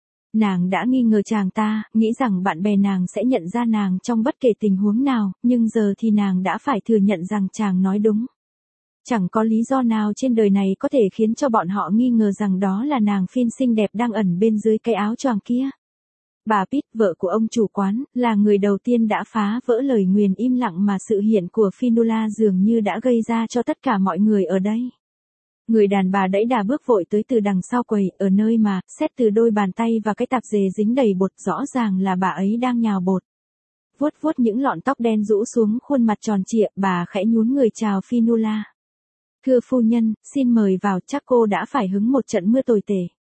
Nàng đã nghi ngờ chàng ta, nghĩ rằng bạn bè nàng sẽ nhận ra nàng trong bất kể tình huống nào, nhưng giờ thì nàng đã phải thừa nhận rằng chàng nói đúng. Chẳng có lý do nào trên đời này có thể khiến cho bọn họ nghi ngờ rằng đó là nàng Fionn xinh đẹp đang ẩn bên dưới cái áo choàng kia. Bà Pete, vợ của ông chủ quán, là người đầu tiên đã phá vỡ lời nguyền im lặng mà sự hiện của Fionnuala dường như đã gây ra cho tất cả mọi người ở đây. Người đàn bà đẫy đà bước vội tới từ đằng sau quầy, ở nơi mà, xét từ đôi bàn tay và cái tạp dề dính đầy bột, rõ ràng là bà ấy đang nhào bột. Vuốt vuốt những lọn tóc đen rũ xuống khuôn mặt tròn trịa, bà khẽ nhún người chào Fionnuala. Thưa phu nhân, xin mời vào, chắc cô đã phải hứng một trận mưa tồi tệ.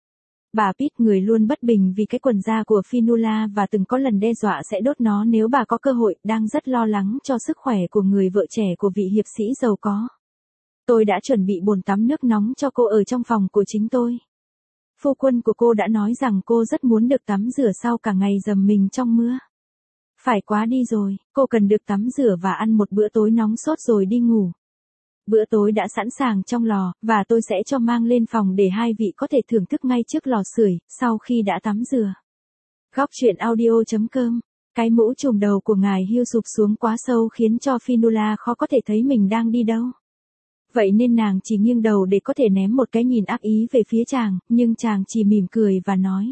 Bà Pete, người luôn bất bình vì cái quần da của Fionnuala và từng có lần đe dọa sẽ đốt nó nếu bà có cơ hội, đang rất lo lắng cho sức khỏe của người vợ trẻ của vị hiệp sĩ giàu có. Tôi đã chuẩn bị bồn tắm nước nóng cho cô ở trong phòng của chính tôi. Phu quân của cô đã nói rằng cô rất muốn được tắm rửa sau cả ngày dầm mình trong mưa. Phải quá đi rồi, cô cần được tắm rửa và ăn một bữa tối nóng sốt rồi đi ngủ. Bữa tối đã sẵn sàng trong lò, và tôi sẽ cho mang lên phòng để hai vị có thể thưởng thức ngay trước lò sưởi, sau khi đã tắm rửa. Góc truyện audio chấm com. Cái mũ trùm đầu của ngài Hugh sụp xuống quá sâu khiến cho Fionnuala khó có thể thấy mình đang đi đâu. Vậy nên nàng chỉ nghiêng đầu để có thể ném một cái nhìn ác ý về phía chàng, nhưng chàng chỉ mỉm cười và nói.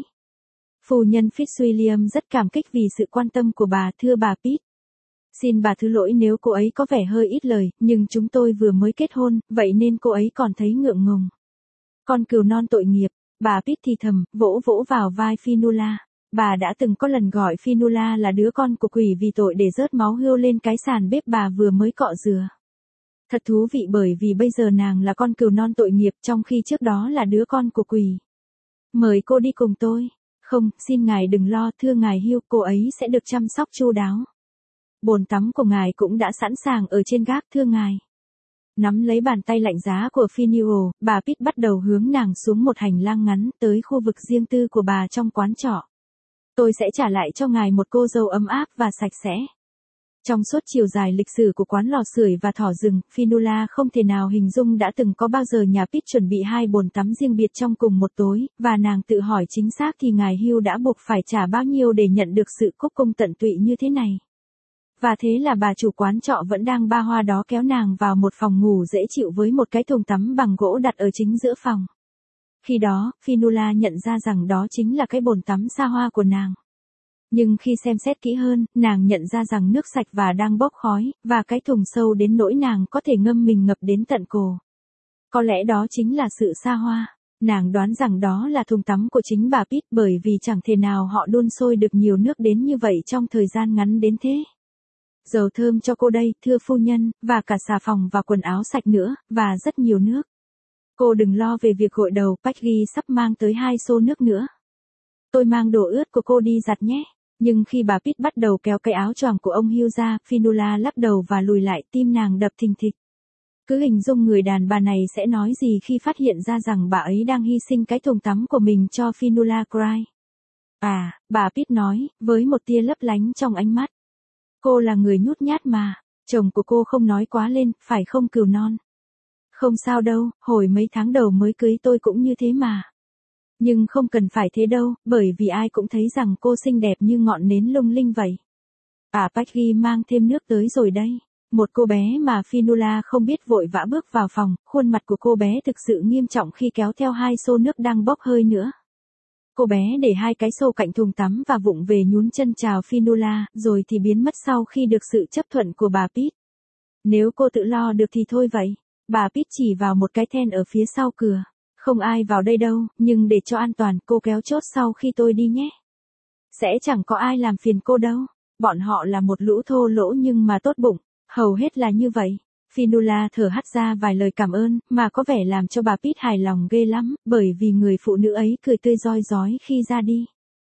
Phu nhân Fitzwilliam rất cảm kích vì sự quan tâm của bà, thưa bà Pete. Xin bà thứ lỗi nếu cô ấy có vẻ hơi ít lời, nhưng chúng tôi vừa mới kết hôn, vậy nên cô ấy còn thấy ngượng ngùng. Con cừu non tội nghiệp, bà Pete thì thầm, vỗ vỗ vào vai Fionnuala. Bà đã từng có lần gọi Fionnuala là đứa con của quỷ vì tội để rớt máu hươu lên cái sàn bếp bà vừa mới cọ rửa. Thật thú vị bởi vì bây giờ nàng là con cừu non tội nghiệp trong khi trước đó là đứa con của quỷ. Mời cô đi cùng tôi. Không, xin ngài đừng lo, thưa ngài Hugh, cô ấy sẽ được chăm sóc chu đáo. Bồn tắm của ngài cũng đã sẵn sàng ở trên gác, thưa ngài. Nắm lấy bàn tay lạnh giá của Fionnuala, bà Pete bắt đầu hướng nàng xuống một hành lang ngắn tới khu vực riêng tư của bà trong quán trọ. Tôi sẽ trả lại cho ngài một cô dâu ấm áp và sạch sẽ. Trong suốt chiều dài lịch sử của quán lò sưởi và thỏ rừng, Fionnuala không thể nào hình dung đã từng có bao giờ nhà Pete chuẩn bị hai bồn tắm riêng biệt trong cùng một tối, và nàng tự hỏi chính xác thì ngài Hugh đã buộc phải trả bao nhiêu để nhận được sự cúc cung tận tụy như thế này. Và thế là bà chủ quán trọ vẫn đang ba hoa đó kéo nàng vào một phòng ngủ dễ chịu với một cái thùng tắm bằng gỗ đặt ở chính giữa phòng. Khi đó, Fionnuala nhận ra rằng đó chính là cái bồn tắm xa hoa của nàng. Nhưng khi xem xét kỹ hơn, nàng nhận ra rằng nước sạch và đang bốc khói, và cái thùng sâu đến nỗi nàng có thể ngâm mình ngập đến tận cổ. Có lẽ đó chính là sự xa hoa. Nàng đoán rằng đó là thùng tắm của chính bà Pete bởi vì chẳng thể nào họ đun sôi được nhiều nước đến như vậy trong thời gian ngắn đến thế. Dầu thơm cho cô đây, thưa phu nhân, và cả xà phòng và quần áo sạch nữa, và rất nhiều nước. Cô đừng lo về việc gội đầu, Peggy sắp mang tới hai xô nước nữa. Tôi mang đồ ướt của cô đi giặt nhé. Nhưng khi bà Pete bắt đầu kéo cái áo choàng của ông Hugh ra, Fionnuala lắc đầu và lùi lại, tim nàng đập thình thịch. Cứ hình dung người đàn bà này sẽ nói gì khi phát hiện ra rằng bà ấy đang hy sinh cái thùng tắm của mình cho Fionnuala Cry. À, bà Pete nói, với một tia lấp lánh trong ánh mắt. Cô là người nhút nhát mà, chồng của cô không nói quá lên, phải không cừu non? Không sao đâu, hồi mấy tháng đầu mới cưới tôi cũng như thế mà. Nhưng không cần phải thế đâu, bởi vì ai cũng thấy rằng cô xinh đẹp như ngọn nến lung linh vậy. À, Peggy mang thêm nước tới rồi đây. Một cô bé mà Fionnuala không biết vội vã bước vào phòng, khuôn mặt của cô bé thực sự nghiêm trọng khi kéo theo hai xô nước đang bốc hơi nữa. Cô bé để hai cái xô cạnh thùng tắm và vụng về nhún chân chào Fionnuala, rồi thì biến mất sau khi được sự chấp thuận của bà Pete. Nếu cô tự lo được thì thôi vậy. Bà Pete chỉ vào một cái then ở phía sau cửa. Không ai vào đây đâu, nhưng để cho an toàn, cô kéo chốt sau khi tôi đi nhé. Sẽ chẳng có ai làm phiền cô đâu. Bọn họ là một lũ thô lỗ nhưng mà tốt bụng, hầu hết là như vậy. Fionnuala thở hắt ra vài lời cảm ơn, mà có vẻ làm cho bà Pete hài lòng ghê lắm, bởi vì người phụ nữ ấy cười tươi rói rói khi ra đi.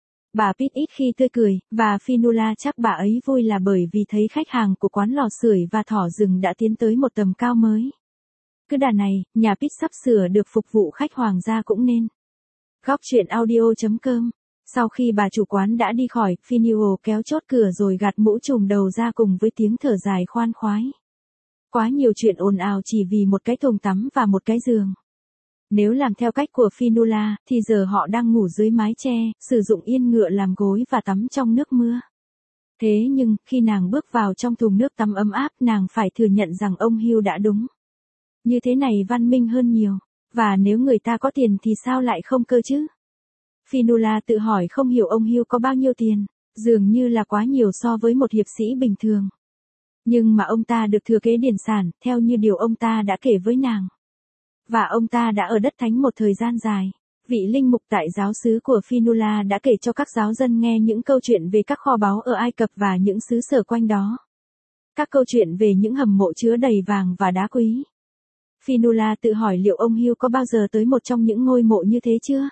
Bà Pete ít khi tươi cười, và Fionnuala chắc bà ấy vui là bởi vì thấy khách hàng của quán lò sưởi và thỏ rừng đã tiến tới một tầm cao mới. Cứ đà này, nhà Pete sắp sửa được phục vụ khách hoàng gia cũng nên. Góc truyện audio chấm com. Sau khi bà chủ quán đã đi khỏi, Fionnuala kéo chốt cửa rồi gạt mũ trùm đầu ra cùng với tiếng thở dài khoan khoái. Quá nhiều chuyện ồn ào chỉ vì một cái thùng tắm và một cái giường. Nếu làm theo cách của Fionnuala, thì giờ họ đang ngủ dưới mái che, sử dụng yên ngựa làm gối và tắm trong nước mưa. Thế nhưng, khi nàng bước vào trong thùng nước tắm ấm áp, nàng phải thừa nhận rằng ông Hugh đã đúng. Như thế này văn minh hơn nhiều. Và nếu người ta có tiền thì sao lại không cơ chứ? Fionnuala tự hỏi không hiểu ông Hugh có bao nhiêu tiền, dường như là quá nhiều so với một hiệp sĩ bình thường. Nhưng mà ông ta được thừa kế điển sản, theo như điều ông ta đã kể với nàng. Và ông ta đã ở đất thánh một thời gian dài. Vị linh mục tại giáo xứ của Fionnuala đã kể cho các giáo dân nghe những câu chuyện về các kho báu ở Ai Cập và những xứ sở quanh đó. Các câu chuyện về những hầm mộ chứa đầy vàng và đá quý. Fionnuala tự hỏi liệu ông Hugh có bao giờ tới một trong những ngôi mộ như thế chưa?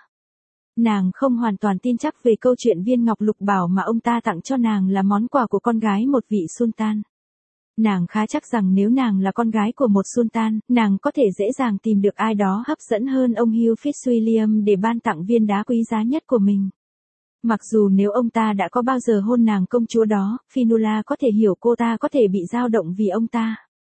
Nàng không hoàn toàn tin chắc về câu chuyện viên ngọc lục bảo mà ông ta tặng cho nàng là món quà của con gái một vị sultan. Nàng khá chắc rằng nếu nàng là con gái của một sultan, nàng có thể dễ dàng tìm được ai đó hấp dẫn hơn ông Hugh Fitzwilliam để ban tặng viên đá quý giá nhất của mình. Mặc dù nếu ông ta đã có bao giờ hôn nàng công chúa đó, Fionnuala có thể hiểu cô ta có thể bị dao động vì ông ta.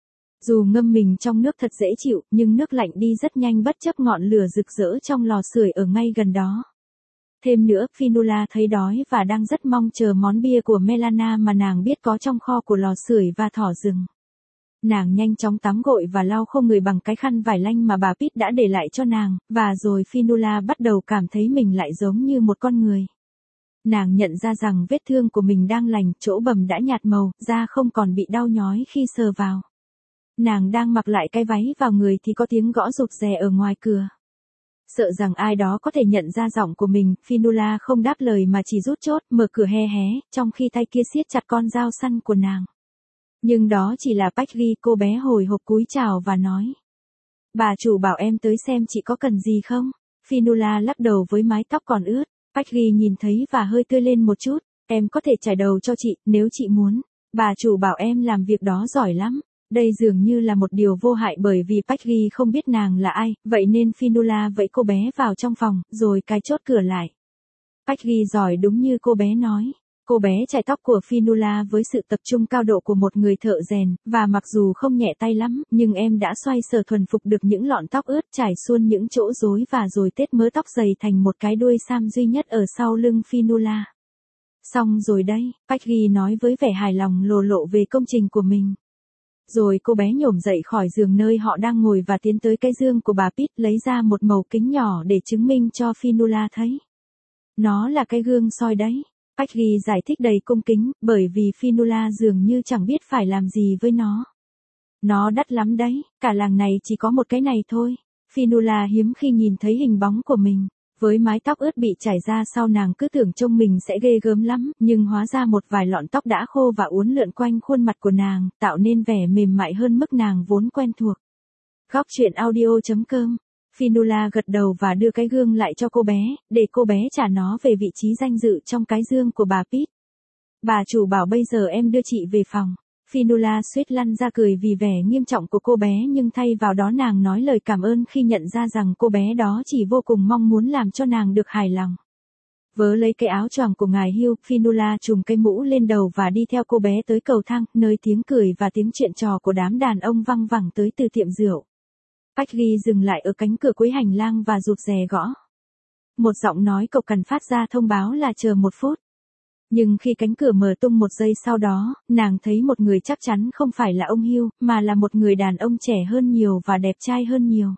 Dù ngâm mình trong nước thật dễ chịu, nhưng nước lạnh đi rất nhanh bất chấp ngọn lửa rực rỡ trong lò sưởi ở ngay gần đó. Thêm nữa, Fionnuala thấy đói và đang rất mong chờ món bia của Melana mà nàng biết có trong kho của lò sưởi và thỏ rừng. Nàng nhanh chóng tắm gội và lau khô người bằng cái khăn vải lanh mà bà Pete đã để lại cho nàng, và rồi Fionnuala bắt đầu cảm thấy mình lại giống như một con người. Nàng nhận ra rằng vết thương của mình đang lành, chỗ bầm đã nhạt màu, da không còn bị đau nhói khi sờ vào. Nàng đang mặc lại cái váy vào người thì có tiếng gõ rụt rè ở ngoài cửa. Sợ rằng ai đó có thể nhận ra giọng của mình, Fionnuala không đáp lời mà chỉ rút chốt, mở cửa hé hé, trong khi tay kia siết chặt con dao săn của nàng. Nhưng đó chỉ là Peggy, cô bé hồi hộp cúi chào và nói. Bà chủ bảo em tới xem chị có cần gì không? Fionnuala lắc đầu với mái tóc còn ướt. Peggy nhìn thấy và hơi tươi lên một chút. Em có thể chải đầu cho chị, nếu chị muốn. Bà chủ bảo em làm việc đó giỏi lắm. Đây dường như là một điều vô hại bởi vì Peggy không biết nàng là ai, vậy nên Fionnuala vẫy cô bé vào trong phòng, rồi cài chốt cửa lại. Peggy giỏi đúng như cô bé nói. Cô bé chải tóc của Fionnuala với sự tập trung cao độ của một người thợ rèn, và mặc dù không nhẹ tay lắm, nhưng em đã xoay sở thuần phục được những lọn tóc ướt trải xuôn những chỗ rối và rồi tết mớ tóc dày thành một cái đuôi sam duy nhất ở sau lưng Fionnuala. Xong rồi đấy, Peggy nói với vẻ hài lòng lồ lộ về công trình của mình. Rồi cô bé nhổm dậy khỏi giường nơi họ đang ngồi và tiến tới cái giường của bà Pitt, lấy ra một màu kính nhỏ để chứng minh cho Fionnuala thấy. Nó là cái gương soi đấy. Peggy giải thích đầy cung kính, bởi vì Fionnuala dường như chẳng biết phải làm gì với nó. Nó đắt lắm đấy, cả làng này chỉ có một cái này thôi. Fionnuala hiếm khi nhìn thấy hình bóng của mình. Với mái tóc ướt bị chảy ra sau, nàng cứ tưởng trông mình sẽ ghê gớm lắm, nhưng hóa ra một vài lọn tóc đã khô và uốn lượn quanh khuôn mặt của nàng, tạo nên vẻ mềm mại hơn mức nàng vốn quen thuộc. Góc truyện audio chấm com. Fionnuala gật đầu và đưa cái gương lại cho cô bé, để cô bé trả nó về vị trí danh dự trong cái giường của bà Pitt. Bà chủ bảo bây giờ em đưa chị về phòng. Fionnuala suýt lăn ra cười vì vẻ nghiêm trọng của cô bé, nhưng thay vào đó nàng nói lời cảm ơn khi nhận ra rằng cô bé đó chỉ vô cùng mong muốn làm cho nàng được hài lòng. Vớ lấy cái áo choàng của ngài Hugh, Fionnuala trùm cái mũ lên đầu và đi theo cô bé tới cầu thang, nơi tiếng cười và tiếng chuyện trò của đám đàn ông văng vẳng tới từ tiệm rượu. Peggy dừng lại ở cánh cửa cuối hành lang và rụt rè gõ. Một giọng nói cộc cằn phát ra thông báo là chờ một phút. Nhưng khi cánh cửa mở tung một giây sau đó, nàng thấy một người chắc chắn không phải là ông Hugh, mà là một người đàn ông trẻ hơn nhiều và đẹp trai hơn nhiều.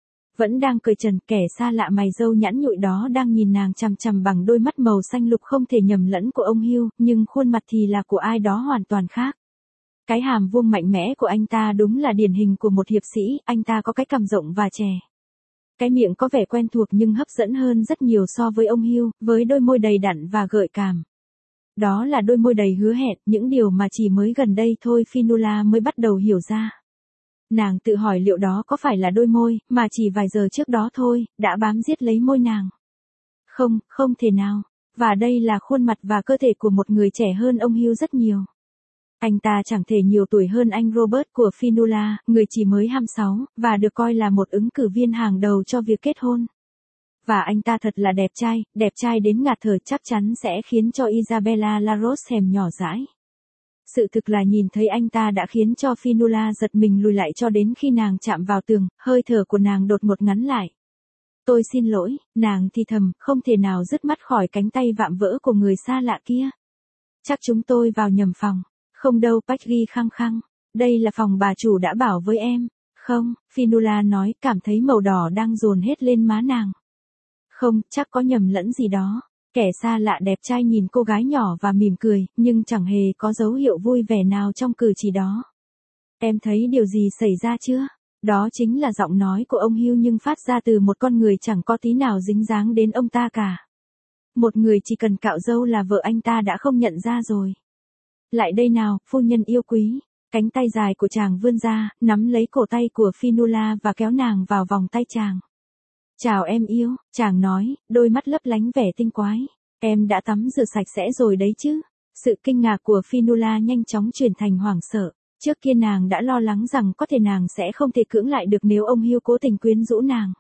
Vẫn đang cởi trần, kẻ xa lạ mày râu nhẵn nhụi đó đang nhìn nàng chằm chằm bằng đôi mắt màu xanh lục không thể nhầm lẫn của ông Hugh, nhưng khuôn mặt thì là của ai đó hoàn toàn khác. Cái hàm vuông mạnh mẽ của anh ta đúng là điển hình của một hiệp sĩ, anh ta có cái cằm rộng và chè. Cái miệng có vẻ quen thuộc nhưng hấp dẫn hơn rất nhiều so với ông Hugh, với đôi môi đầy đặn và gợi cảm. Đó là đôi môi đầy hứa hẹn, những điều mà chỉ mới gần đây thôi Fionnuala mới bắt đầu hiểu ra. Nàng tự hỏi liệu đó có phải là đôi môi, mà chỉ vài giờ trước đó thôi, đã bám giết lấy môi nàng. Không, không thể nào. Và đây là khuôn mặt và cơ thể của một người trẻ hơn ông Hugh rất nhiều. Anh ta chẳng thể nhiều tuổi hơn anh Robert của Fionnuala, người chỉ mới hai mươi sáu, và được coi là một ứng cử viên hàng đầu cho việc kết hôn. Và anh ta thật là đẹp trai, đẹp trai đến ngạt thở, chắc chắn sẽ khiến cho Isabella La Roche thèm nhỏ dãi. Sự thực là nhìn thấy anh ta đã khiến cho Fionnuala giật mình lùi lại cho đến khi nàng chạm vào tường, hơi thở của nàng đột ngột ngắn lại. Tôi xin lỗi, nàng thì thầm, không thể nào dứt mắt khỏi cánh tay vạm vỡ của người xa lạ kia. Chắc chúng tôi vào nhầm phòng. Không đâu, Peggy khăng khăng. Đây là phòng bà chủ đã bảo với em. Không, Fionnuala nói, cảm thấy màu đỏ đang dồn hết lên má nàng. Không, chắc có nhầm lẫn gì đó. Kẻ xa lạ đẹp trai nhìn cô gái nhỏ và mỉm cười, nhưng chẳng hề có dấu hiệu vui vẻ nào trong cử chỉ đó. Em thấy điều gì xảy ra chưa? Đó chính là giọng nói của ông Hugh nhưng phát ra từ một con người chẳng có tí nào dính dáng đến ông ta cả. Một người chỉ cần cạo râu là vợ anh ta đã không nhận ra rồi. Lại đây nào, phu nhân yêu quý. Cánh tay dài của chàng vươn ra, nắm lấy cổ tay của Fionnuala và kéo nàng vào vòng tay chàng. Chào em yêu, chàng nói, đôi mắt lấp lánh vẻ tinh quái. Em đã tắm rửa sạch sẽ rồi đấy chứ. Sự kinh ngạc của Fionnuala nhanh chóng chuyển thành hoảng sợ. Trước kia nàng đã lo lắng rằng có thể nàng sẽ không thể cưỡng lại được nếu ông Hugh cố tình quyến rũ nàng.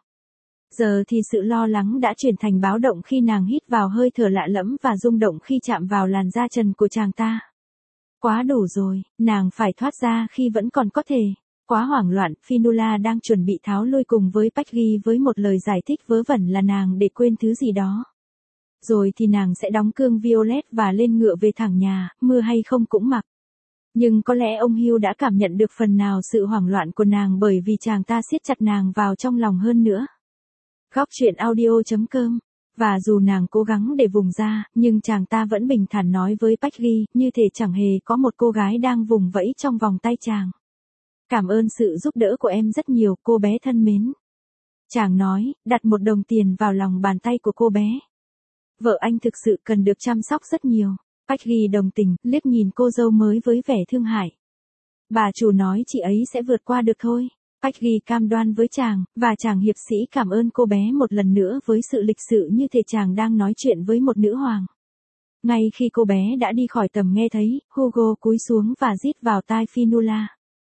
Giờ thì sự lo lắng đã chuyển thành báo động khi nàng hít vào hơi thở lạ lẫm và rung động khi chạm vào làn da trần của chàng ta. Quá đủ rồi, nàng phải thoát ra khi vẫn còn có thể. Quá hoảng loạn, Fionnuala đang chuẩn bị tháo lui cùng với Peggy với một lời giải thích vớ vẩn là nàng để quên thứ gì đó. Rồi thì nàng sẽ đóng cương Violet và lên ngựa về thẳng nhà, mưa hay không cũng mặc. Nhưng có lẽ ông Hugh đã cảm nhận được phần nào sự hoảng loạn của nàng bởi vì chàng ta siết chặt nàng vào trong lòng hơn nữa. Góc truyện audio chấm com. Và dù nàng cố gắng để vùng ra, nhưng chàng ta vẫn bình thản nói với Peggy, như thể chẳng hề có một cô gái đang vùng vẫy trong vòng tay chàng. Cảm ơn sự giúp đỡ của em rất nhiều, cô bé thân mến. Chàng nói, đặt một đồng tiền vào lòng bàn tay của cô bé. Vợ anh thực sự cần được chăm sóc rất nhiều. Peggy đồng tình, liếc nhìn cô dâu mới với vẻ thương hại. Bà chủ nói chị ấy sẽ vượt qua được thôi. Peggy cam đoan với chàng, và chàng hiệp sĩ cảm ơn cô bé một lần nữa với sự lịch sự như thể chàng đang nói chuyện với một nữ hoàng. Ngay khi cô bé đã đi khỏi tầm nghe thấy, Hugo cúi xuống và rít vào tai Fionnuala.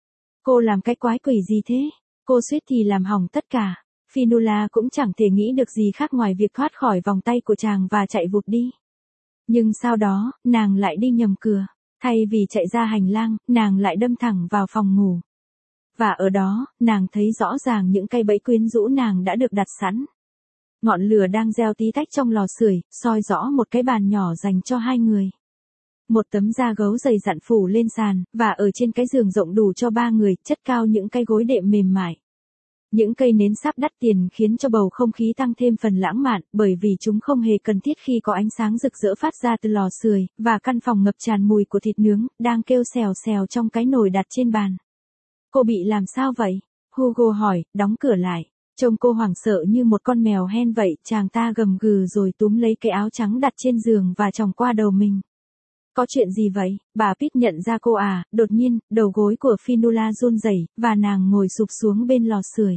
Cô làm cái quái quỷ gì thế? Cô suýt thì làm hỏng tất cả. Fionnuala cũng chẳng thể nghĩ được gì khác ngoài việc thoát khỏi vòng tay của chàng và chạy vụt đi. Nhưng sau đó, nàng lại đi nhầm cửa. Thay vì chạy ra hành lang, nàng lại đâm thẳng vào phòng ngủ. Và ở đó, nàng thấy rõ ràng những cây bẫy quyến rũ nàng đã được đặt sẵn. Ngọn lửa đang reo tí tách trong lò sưởi, soi rõ một cái bàn nhỏ dành cho hai người. Một tấm da gấu dày dặn phủ lên sàn, và ở trên cái giường rộng đủ cho ba người, chất cao những cái gối đệm mềm mại. Những cây nến sáp đắt tiền khiến cho bầu không khí tăng thêm phần lãng mạn, bởi vì chúng không hề cần thiết khi có ánh sáng rực rỡ phát ra từ lò sưởi, và căn phòng ngập tràn mùi của thịt nướng, đang kêu xèo xèo trong cái nồi đặt trên bàn. Cô bị làm sao vậy? Hugo hỏi, đóng cửa lại. Trông cô hoảng sợ như một con mèo hen vậy, chàng ta gầm gừ rồi túm lấy cái áo trắng đặt trên giường và chòng qua đầu mình. Có chuyện gì vậy? Bà Pete nhận ra cô à, đột nhiên, đầu gối của Fionnuala run rẩy, và nàng ngồi sụp xuống bên lò sưởi.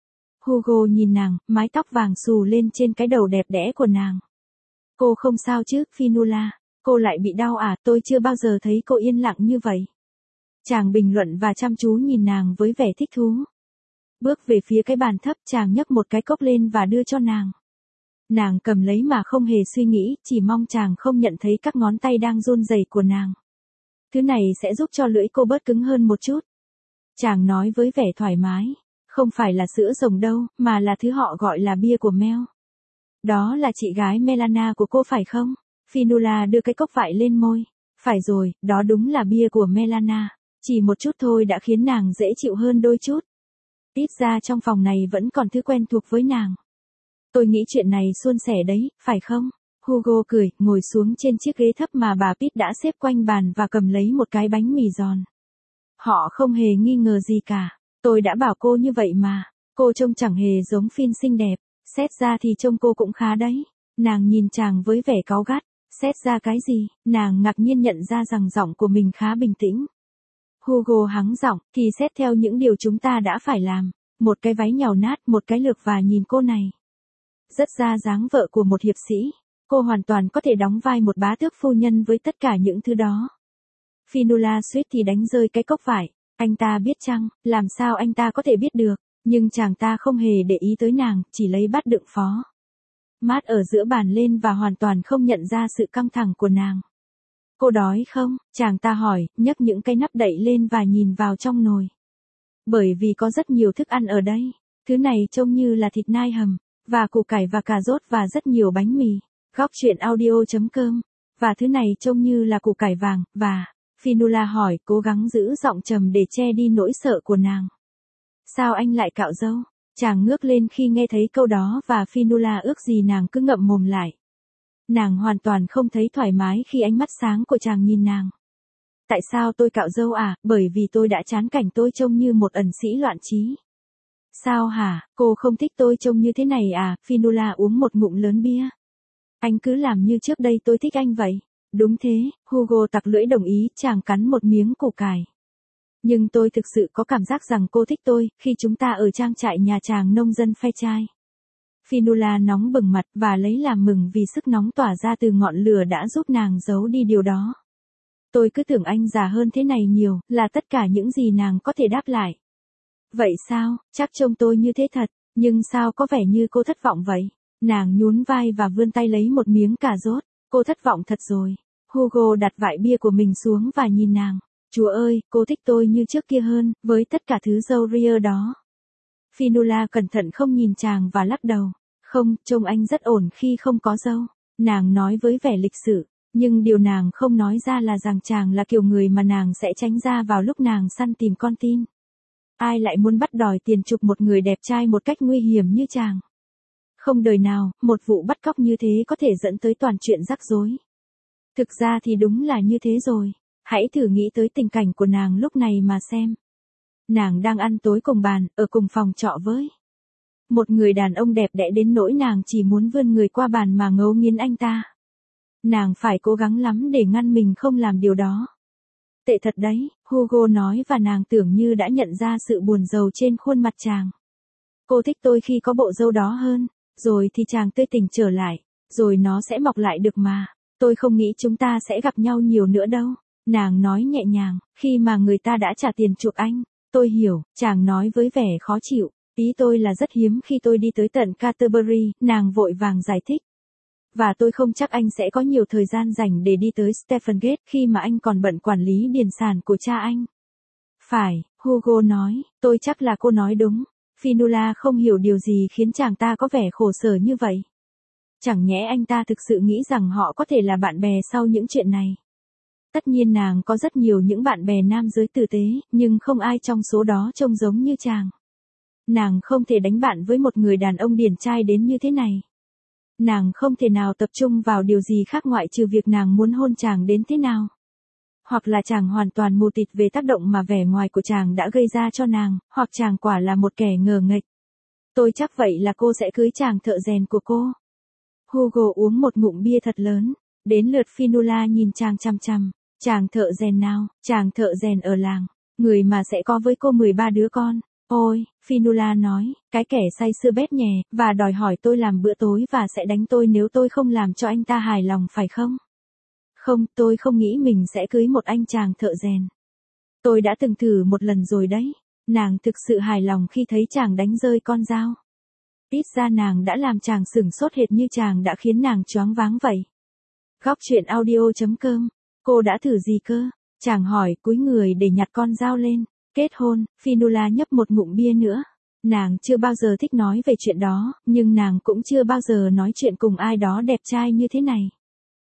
Hugo nhìn nàng, mái tóc vàng xù lên trên cái đầu đẹp đẽ của nàng. Cô không sao chứ, Fionnuala? Cô lại bị đau à, tôi chưa bao giờ thấy cô yên lặng như vậy. Chàng bình luận và chăm chú nhìn nàng với vẻ thích thú. Bước về phía cái bàn thấp, chàng nhấc một cái cốc lên và đưa cho nàng. Nàng cầm lấy mà không hề suy nghĩ, chỉ mong chàng không nhận thấy các ngón tay đang run rẩy của nàng. Thứ này sẽ giúp cho lưỡi cô bớt cứng hơn một chút. Chàng nói với vẻ thoải mái. Không phải là sữa rồng đâu, mà là thứ họ gọi là bia của Mel. Đó là chị gái Melana của cô phải không? Fionnuala đưa cái cốc vại lên môi. Phải rồi, đó đúng là bia của Melana. Chỉ một chút thôi đã khiến nàng dễ chịu hơn đôi chút. Ít ra trong phòng này vẫn còn thứ quen thuộc với nàng. Tôi nghĩ chuyện này suôn sẻ đấy, phải không? Hugo cười, ngồi xuống trên chiếc ghế thấp mà bà Pete đã xếp quanh bàn và cầm lấy một cái bánh mì giòn. Họ không hề nghi ngờ gì cả. Tôi đã bảo cô như vậy mà. Cô trông chẳng hề giống Finn xinh đẹp. Xét ra thì trông cô cũng khá đấy. Nàng nhìn chàng với vẻ cáu gắt. Xét ra cái gì? Nàng ngạc nhiên nhận ra rằng giọng của mình khá bình tĩnh. Hugo hắng giọng, thì xét theo những điều chúng ta đã phải làm. Một cái váy nhàu nát, một cái lược, và nhìn cô này. Rất ra dáng vợ của một hiệp sĩ. Cô hoàn toàn có thể đóng vai một bá tước phu nhân với tất cả những thứ đó. Fionnuala suýt thì đánh rơi cái cốc vải. Anh ta biết chăng, làm sao anh ta có thể biết được, nhưng chàng ta không hề để ý tới nàng, chỉ lấy bát đựng phó mát ở giữa bàn lên và hoàn toàn không nhận ra sự căng thẳng của nàng. Cô đói không? Chàng ta hỏi, nhấc những cái nắp đậy lên và nhìn vào trong nồi. Bởi vì có rất nhiều thức ăn ở đây. Thứ này trông như là thịt nai hầm, và củ cải và cà rốt và rất nhiều bánh mì. Góc truyện audio chấm com. Và thứ này trông như là củ cải vàng, và... Fionnuala hỏi, cố gắng giữ giọng trầm để che đi nỗi sợ của nàng. Sao anh lại cạo râu? Chàng ngước lên khi nghe thấy câu đó và Fionnuala ước gì nàng cứ ngậm mồm lại. Nàng hoàn toàn không thấy thoải mái khi ánh mắt sáng của chàng nhìn nàng. Tại sao tôi cạo râu à? Bởi vì tôi đã chán cảnh tôi trông như một ẩn sĩ loạn trí. Sao hả? Cô không thích tôi trông như thế này à? Fionnuala uống một ngụm lớn bia. Anh cứ làm như trước đây, tôi thích anh vậy. Đúng thế, Hugo tặc lưỡi đồng ý, chàng cắn một miếng củ cải. Nhưng tôi thực sự có cảm giác rằng cô thích tôi, khi chúng ta ở trang trại nhà chàng nông dân Fairchild. Fionnuala nóng bừng mặt và lấy làm mừng vì sức nóng tỏa ra từ ngọn lửa đã giúp nàng giấu đi điều đó. Tôi cứ tưởng anh già hơn thế này nhiều, là tất cả những gì nàng có thể đáp lại. Vậy sao, chắc trông tôi như thế thật, nhưng sao có vẻ như cô thất vọng vậy? Nàng nhún vai và vươn tay lấy một miếng cà rốt. Cô thất vọng thật rồi. Hugo đặt vại bia của mình xuống và nhìn nàng. Chúa ơi, cô thích tôi như trước kia hơn, với tất cả thứ râu ria đó. Fionnuala cẩn thận không nhìn chàng và lắc đầu. Không, trông anh rất ổn khi không có râu. Nàng nói với vẻ lịch sự, nhưng điều nàng không nói ra là rằng chàng là kiểu người mà nàng sẽ tránh ra vào lúc nàng săn tìm con tin. Ai lại muốn bắt đòi tiền chụp một người đẹp trai một cách nguy hiểm như chàng? Không đời nào, một vụ bắt cóc như thế có thể dẫn tới toàn chuyện rắc rối. Thực ra thì đúng là như thế rồi. Hãy thử nghĩ tới tình cảnh của nàng lúc này mà xem. Nàng đang ăn tối cùng bàn, ở cùng phòng trọ với một người đàn ông đẹp đẽ đến nỗi nàng chỉ muốn vươn người qua bàn mà ngấu nghiến anh ta. Nàng phải cố gắng lắm để ngăn mình không làm điều đó. Tệ thật đấy, Hugo nói, và nàng tưởng như đã nhận ra sự buồn rầu trên khuôn mặt chàng. Cô thích tôi khi có bộ râu đó hơn. Rồi thì chàng tươi tỉnh trở lại, rồi nó sẽ mọc lại được mà. Tôi không nghĩ chúng ta sẽ gặp nhau nhiều nữa đâu. Nàng nói nhẹ nhàng, khi mà người ta đã trả tiền chuộc anh. Tôi hiểu, chàng nói với vẻ khó chịu. Ý tôi là rất hiếm khi tôi đi tới tận Canterbury, nàng vội vàng giải thích. Và tôi không chắc anh sẽ có nhiều thời gian rảnh để đi tới Stephen Gate khi mà anh còn bận quản lý điền sản của cha anh. Phải, Hugo nói, tôi chắc là cô nói đúng. Fionnuala không hiểu điều gì khiến chàng ta có vẻ khổ sở như vậy. Chẳng nhẽ anh ta thực sự nghĩ rằng họ có thể là bạn bè sau những chuyện này. Tất nhiên nàng có rất nhiều những bạn bè nam giới tử tế, nhưng không ai trong số đó trông giống như chàng. Nàng không thể đánh bạn với một người đàn ông điển trai đến như thế này. Nàng không thể nào tập trung vào điều gì khác ngoại trừ việc nàng muốn hôn chàng đến thế nào. Hoặc là chàng hoàn toàn mù tịt về tác động mà vẻ ngoài của chàng đã gây ra cho nàng, hoặc chàng quả là một kẻ ngờ nghệch. Tôi chắc vậy là cô sẽ cưới chàng thợ rèn của cô. Hugo uống một ngụm bia thật lớn, đến lượt Fionnuala nhìn chàng chằm chằm. Chàng thợ rèn nào, chàng thợ rèn ở làng, người mà sẽ có với cô mười ba đứa con. Ôi, Fionnuala nói, cái kẻ say sưa bét nhè, và đòi hỏi tôi làm bữa tối và sẽ đánh tôi nếu tôi không làm cho anh ta hài lòng phải không? Không, tôi không nghĩ mình sẽ cưới một anh chàng thợ rèn. Tôi đã từng thử một lần rồi đấy. Nàng thực sự hài lòng khi thấy chàng đánh rơi con dao. Ít ra nàng đã làm chàng sửng sốt hệt như chàng đã khiến nàng choáng váng vậy. Góc truyện audio chấm com. Cô đã thử gì cơ? Chàng hỏi cúi người để nhặt con dao lên. Kết hôn, Fionnuala nhấp một ngụm bia nữa. Nàng chưa bao giờ thích nói về chuyện đó, nhưng nàng cũng chưa bao giờ nói chuyện cùng ai đó đẹp trai như thế này.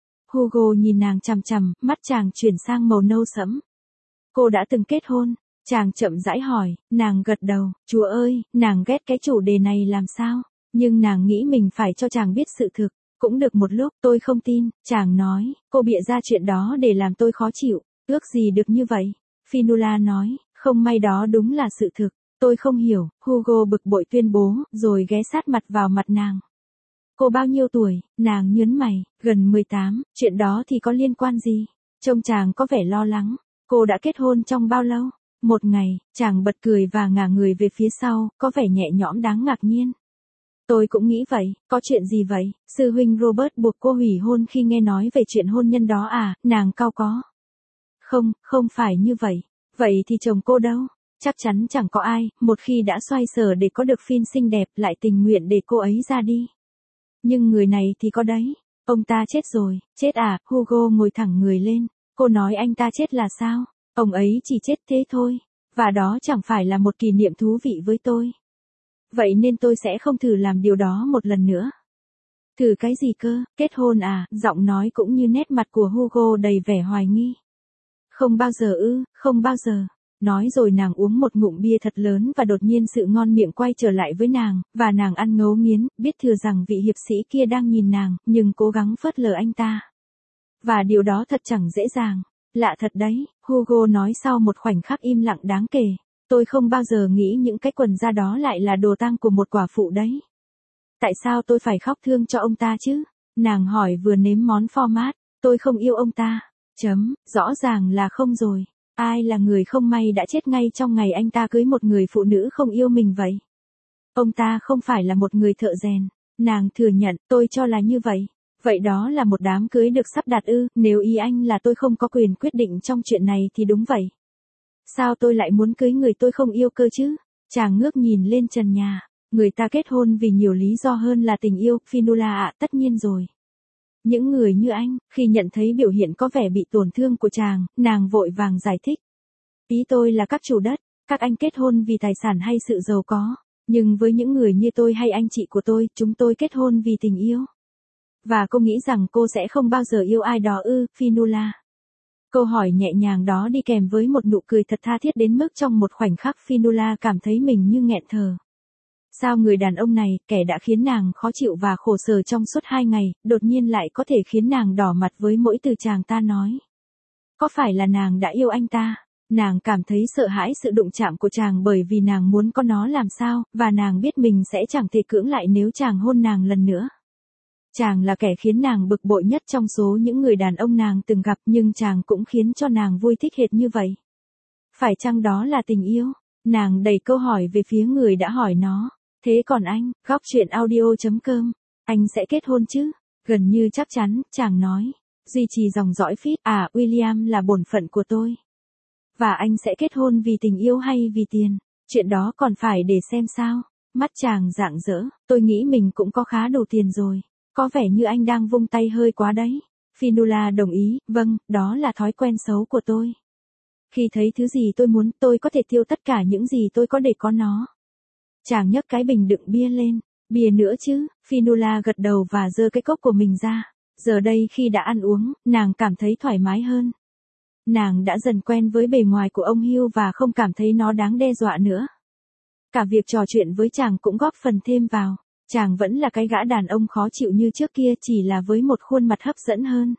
Hugo nhìn nàng chằm chằm, mắt chàng chuyển sang màu nâu sẫm. Cô đã từng kết hôn? Chàng chậm rãi hỏi, nàng gật đầu, chúa ơi, nàng ghét cái chủ đề này làm sao? Nhưng nàng nghĩ mình phải cho chàng biết sự thực. Cũng được một lúc, tôi không tin, chàng nói, cô bịa ra chuyện đó để làm tôi khó chịu, ước gì được như vậy. Fionnuala nói, không may đó đúng là sự thực, tôi không hiểu, Hugo bực bội tuyên bố, rồi ghé sát mặt vào mặt nàng. Cô bao nhiêu tuổi? Nàng nhớn mày, gần mười tám, chuyện đó thì có liên quan gì? Trông chàng có vẻ lo lắng, cô đã kết hôn trong bao lâu? Một ngày, chàng bật cười và ngả người về phía sau, có vẻ nhẹ nhõm đáng ngạc nhiên. Tôi cũng nghĩ vậy, có chuyện gì vậy? Sư huynh Robert buộc cô hủy hôn khi nghe nói về chuyện hôn nhân đó à? Nàng cau có. Không, không phải như vậy. Vậy thì chồng cô đâu? Chắc chắn chẳng có ai, một khi đã xoay sở để có được Finn xinh đẹp lại tình nguyện để cô ấy ra đi. Nhưng người này thì có đấy. Ông ta chết rồi. Chết à? Hugo ngồi thẳng người lên. Cô nói anh ta chết là sao? Ông ấy chỉ chết thế thôi. Và đó chẳng phải là một kỷ niệm thú vị với tôi. Vậy nên tôi sẽ không thử làm điều đó một lần nữa. Thử cái gì cơ? Kết hôn à? Giọng nói cũng như nét mặt của Hugo đầy vẻ hoài nghi. Không bao giờ ư, không bao giờ. Nói rồi nàng uống một ngụm bia thật lớn và đột nhiên sự ngon miệng quay trở lại với nàng, và nàng ăn ngấu nghiến, biết thừa rằng vị hiệp sĩ kia đang nhìn nàng, nhưng cố gắng phớt lờ anh ta. Và điều đó thật chẳng dễ dàng. Lạ thật đấy, Hugo nói sau một khoảnh khắc im lặng đáng kể. Tôi không bao giờ nghĩ những cái quần da đó lại là đồ tang của một quả phụ đấy. Tại sao tôi phải khóc thương cho ông ta chứ? Nàng hỏi vừa nếm món format. Tôi không yêu ông ta. Chấm, rõ ràng là không rồi. Ai là người không may đã chết ngay trong ngày anh ta cưới một người phụ nữ không yêu mình vậy? Ông ta không phải là một người thợ rèn. Nàng thừa nhận, tôi cho là như vậy. Vậy đó là một đám cưới được sắp đặt ư? Nếu ý anh là tôi không có quyền quyết định trong chuyện này thì đúng vậy. Sao tôi lại muốn cưới người tôi không yêu cơ chứ? Chàng ngước nhìn lên trần nhà. Người ta kết hôn vì nhiều lý do hơn là tình yêu, Fionnuala ạ, tất nhiên rồi. Những người như anh, khi nhận thấy biểu hiện có vẻ bị tổn thương của chàng, nàng vội vàng giải thích. Ý tôi là các chủ đất, các anh kết hôn vì tài sản hay sự giàu có. Nhưng với những người như tôi hay anh chị của tôi, chúng tôi kết hôn vì tình yêu. Và cô nghĩ rằng cô sẽ không bao giờ yêu ai đó ư, Fionnuala? Câu hỏi nhẹ nhàng đó đi kèm với một nụ cười thật tha thiết đến mức trong một khoảnh khắc Fionnuala cảm thấy mình như nghẹn thở. Sao người đàn ông này, kẻ đã khiến nàng khó chịu và khổ sở trong suốt hai ngày, đột nhiên lại có thể khiến nàng đỏ mặt với mỗi từ chàng ta nói. Có phải là nàng đã yêu anh ta? Nàng cảm thấy sợ hãi sự đụng chạm của chàng bởi vì nàng muốn có nó làm sao, và nàng biết mình sẽ chẳng thể cưỡng lại nếu chàng hôn nàng lần nữa. Chàng là kẻ khiến nàng bực bội nhất trong số những người đàn ông nàng từng gặp, nhưng chàng cũng khiến cho nàng vui thích hệt như vậy. Phải chăng đó là tình yêu? Nàng đẩy câu hỏi về phía người đã hỏi nó. Thế còn anh, góc truyện audio chấm com, anh sẽ kết hôn chứ? Gần như chắc chắn, chàng nói. Duy trì dòng dõi Fitz, à, William là bổn phận của tôi. Và anh sẽ kết hôn vì tình yêu hay vì tiền? Chuyện đó còn phải để xem sao. Mắt chàng rạng rỡ, tôi nghĩ mình cũng có khá đủ tiền rồi. Có vẻ như anh đang vung tay hơi quá đấy. Fionnuala đồng ý, vâng, đó là thói quen xấu của tôi. Khi thấy thứ gì tôi muốn, tôi có thể tiêu tất cả những gì tôi có để có nó. Chàng nhấc cái bình đựng bia lên. Bia nữa chứ, Fionnuala gật đầu và giơ cái cốc của mình ra. Giờ đây khi đã ăn uống, nàng cảm thấy thoải mái hơn. Nàng đã dần quen với bề ngoài của ông Hugh và không cảm thấy nó đáng đe dọa nữa. Cả việc trò chuyện với chàng cũng góp phần thêm vào. Chàng vẫn là cái gã đàn ông khó chịu như trước kia, chỉ là với một khuôn mặt hấp dẫn hơn.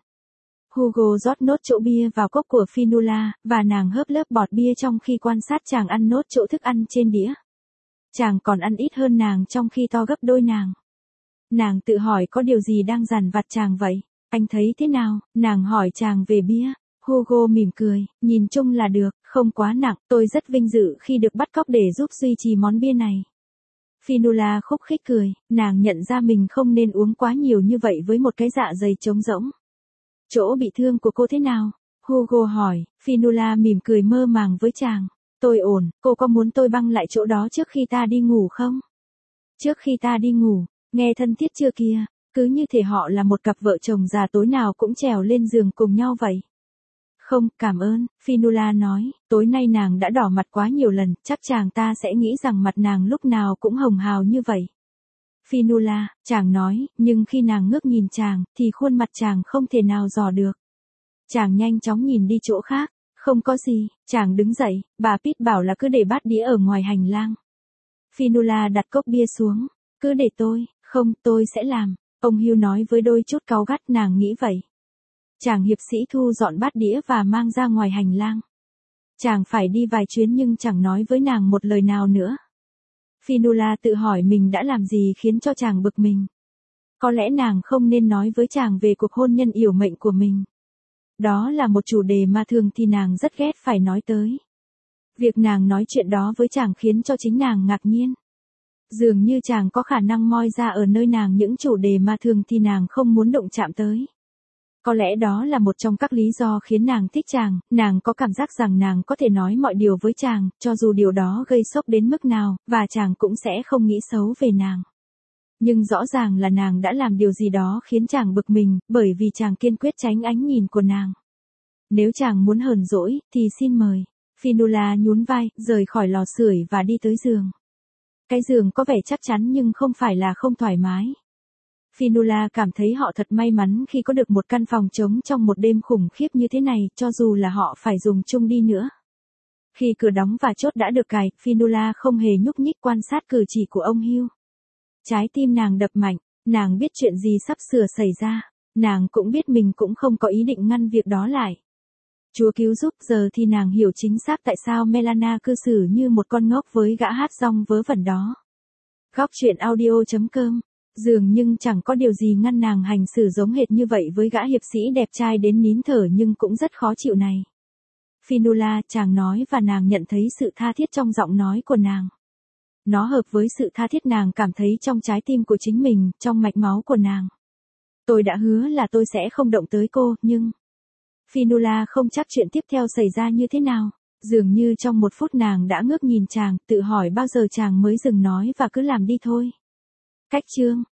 Hugo rót nốt chỗ bia vào cốc của Fionnuala, và nàng hớp lớp bọt bia trong khi quan sát chàng ăn nốt chỗ thức ăn trên đĩa. Chàng còn ăn ít hơn nàng trong khi to gấp đôi nàng. Nàng tự hỏi có điều gì đang dằn vặt chàng vậy. Anh thấy thế nào? Nàng hỏi chàng về bia. Hugo mỉm cười, nhìn chung là được, không quá nặng, tôi rất vinh dự khi được bắt cóc để giúp duy trì món bia này. Fionnuala khúc khích cười, nàng nhận ra mình không nên uống quá nhiều như vậy với một cái dạ dày trống rỗng. Chỗ bị thương của cô thế nào? Hugo hỏi. Fionnuala mỉm cười mơ màng với chàng. Tôi ổn, cô có muốn tôi băng lại chỗ đó trước khi ta đi ngủ không? Trước khi ta đi ngủ, nghe thân thiết chưa kia, cứ như thể họ là một cặp vợ chồng già tối nào cũng trèo lên giường cùng nhau vậy. Không, cảm ơn, Fionnuala nói, tối nay nàng đã đỏ mặt quá nhiều lần, chắc chàng ta sẽ nghĩ rằng mặt nàng lúc nào cũng hồng hào như vậy. Fionnuala, chàng nói, nhưng khi nàng ngước nhìn chàng, thì khuôn mặt chàng không thể nào dò được. Chàng nhanh chóng nhìn đi chỗ khác, không có gì, chàng đứng dậy, bà Pitt bảo là cứ để bát đĩa ở ngoài hành lang. Fionnuala đặt cốc bia xuống, cứ để tôi, không, tôi sẽ làm, ông Hugh nói với đôi chút cáu gắt, nàng nghĩ vậy. Chàng hiệp sĩ thu dọn bát đĩa và mang ra ngoài hành lang. Chàng phải đi vài chuyến nhưng chẳng nói với nàng một lời nào nữa. Fionnuala tự hỏi mình đã làm gì khiến cho chàng bực mình. Có lẽ nàng không nên nói với chàng về cuộc hôn nhân yểu mệnh của mình. Đó là một chủ đề mà thường thì nàng rất ghét phải nói tới. Việc nàng nói chuyện đó với chàng khiến cho chính nàng ngạc nhiên. Dường như chàng có khả năng moi ra ở nơi nàng những chủ đề mà thường thì nàng không muốn động chạm tới. Có lẽ đó là một trong các lý do khiến nàng thích chàng, nàng có cảm giác rằng nàng có thể nói mọi điều với chàng, cho dù điều đó gây sốc đến mức nào, và chàng cũng sẽ không nghĩ xấu về nàng. Nhưng rõ ràng là nàng đã làm điều gì đó khiến chàng bực mình, bởi vì chàng kiên quyết tránh ánh nhìn của nàng. Nếu chàng muốn hờn dỗi, thì xin mời. Fionnuala nhún vai, rời khỏi lò sưởi và đi tới giường. Cái giường có vẻ chắc chắn nhưng không phải là không thoải mái. Fionnuala cảm thấy họ thật may mắn khi có được một căn phòng trống trong một đêm khủng khiếp như thế này, cho dù là họ phải dùng chung đi nữa. Khi cửa đóng và chốt đã được cài, Fionnuala không hề nhúc nhích quan sát cử chỉ của ông Hugh. Trái tim nàng đập mạnh, nàng biết chuyện gì sắp sửa xảy ra, nàng cũng biết mình cũng không có ý định ngăn việc đó lại. Chúa cứu giúp, giờ thì nàng hiểu chính xác tại sao Melana cư xử như một con ngốc với gã hát rong vớ vẩn đó. Góc truyện audio chấm com. Dường nhưng chẳng có điều gì ngăn nàng hành xử giống hệt như vậy với gã hiệp sĩ đẹp trai đến nín thở nhưng cũng rất khó chịu này. Fionnuala, chàng nói, và nàng nhận thấy sự tha thiết trong giọng nói của nàng. Nó hợp với sự tha thiết nàng cảm thấy trong trái tim của chính mình, trong mạch máu của nàng. Tôi đã hứa là tôi sẽ không động tới cô, nhưng... Fionnuala không chắc chuyện tiếp theo xảy ra như thế nào. Dường như trong một phút nàng đã ngước nhìn chàng, tự hỏi bao giờ chàng mới dừng nói và cứ làm đi thôi. Cách chương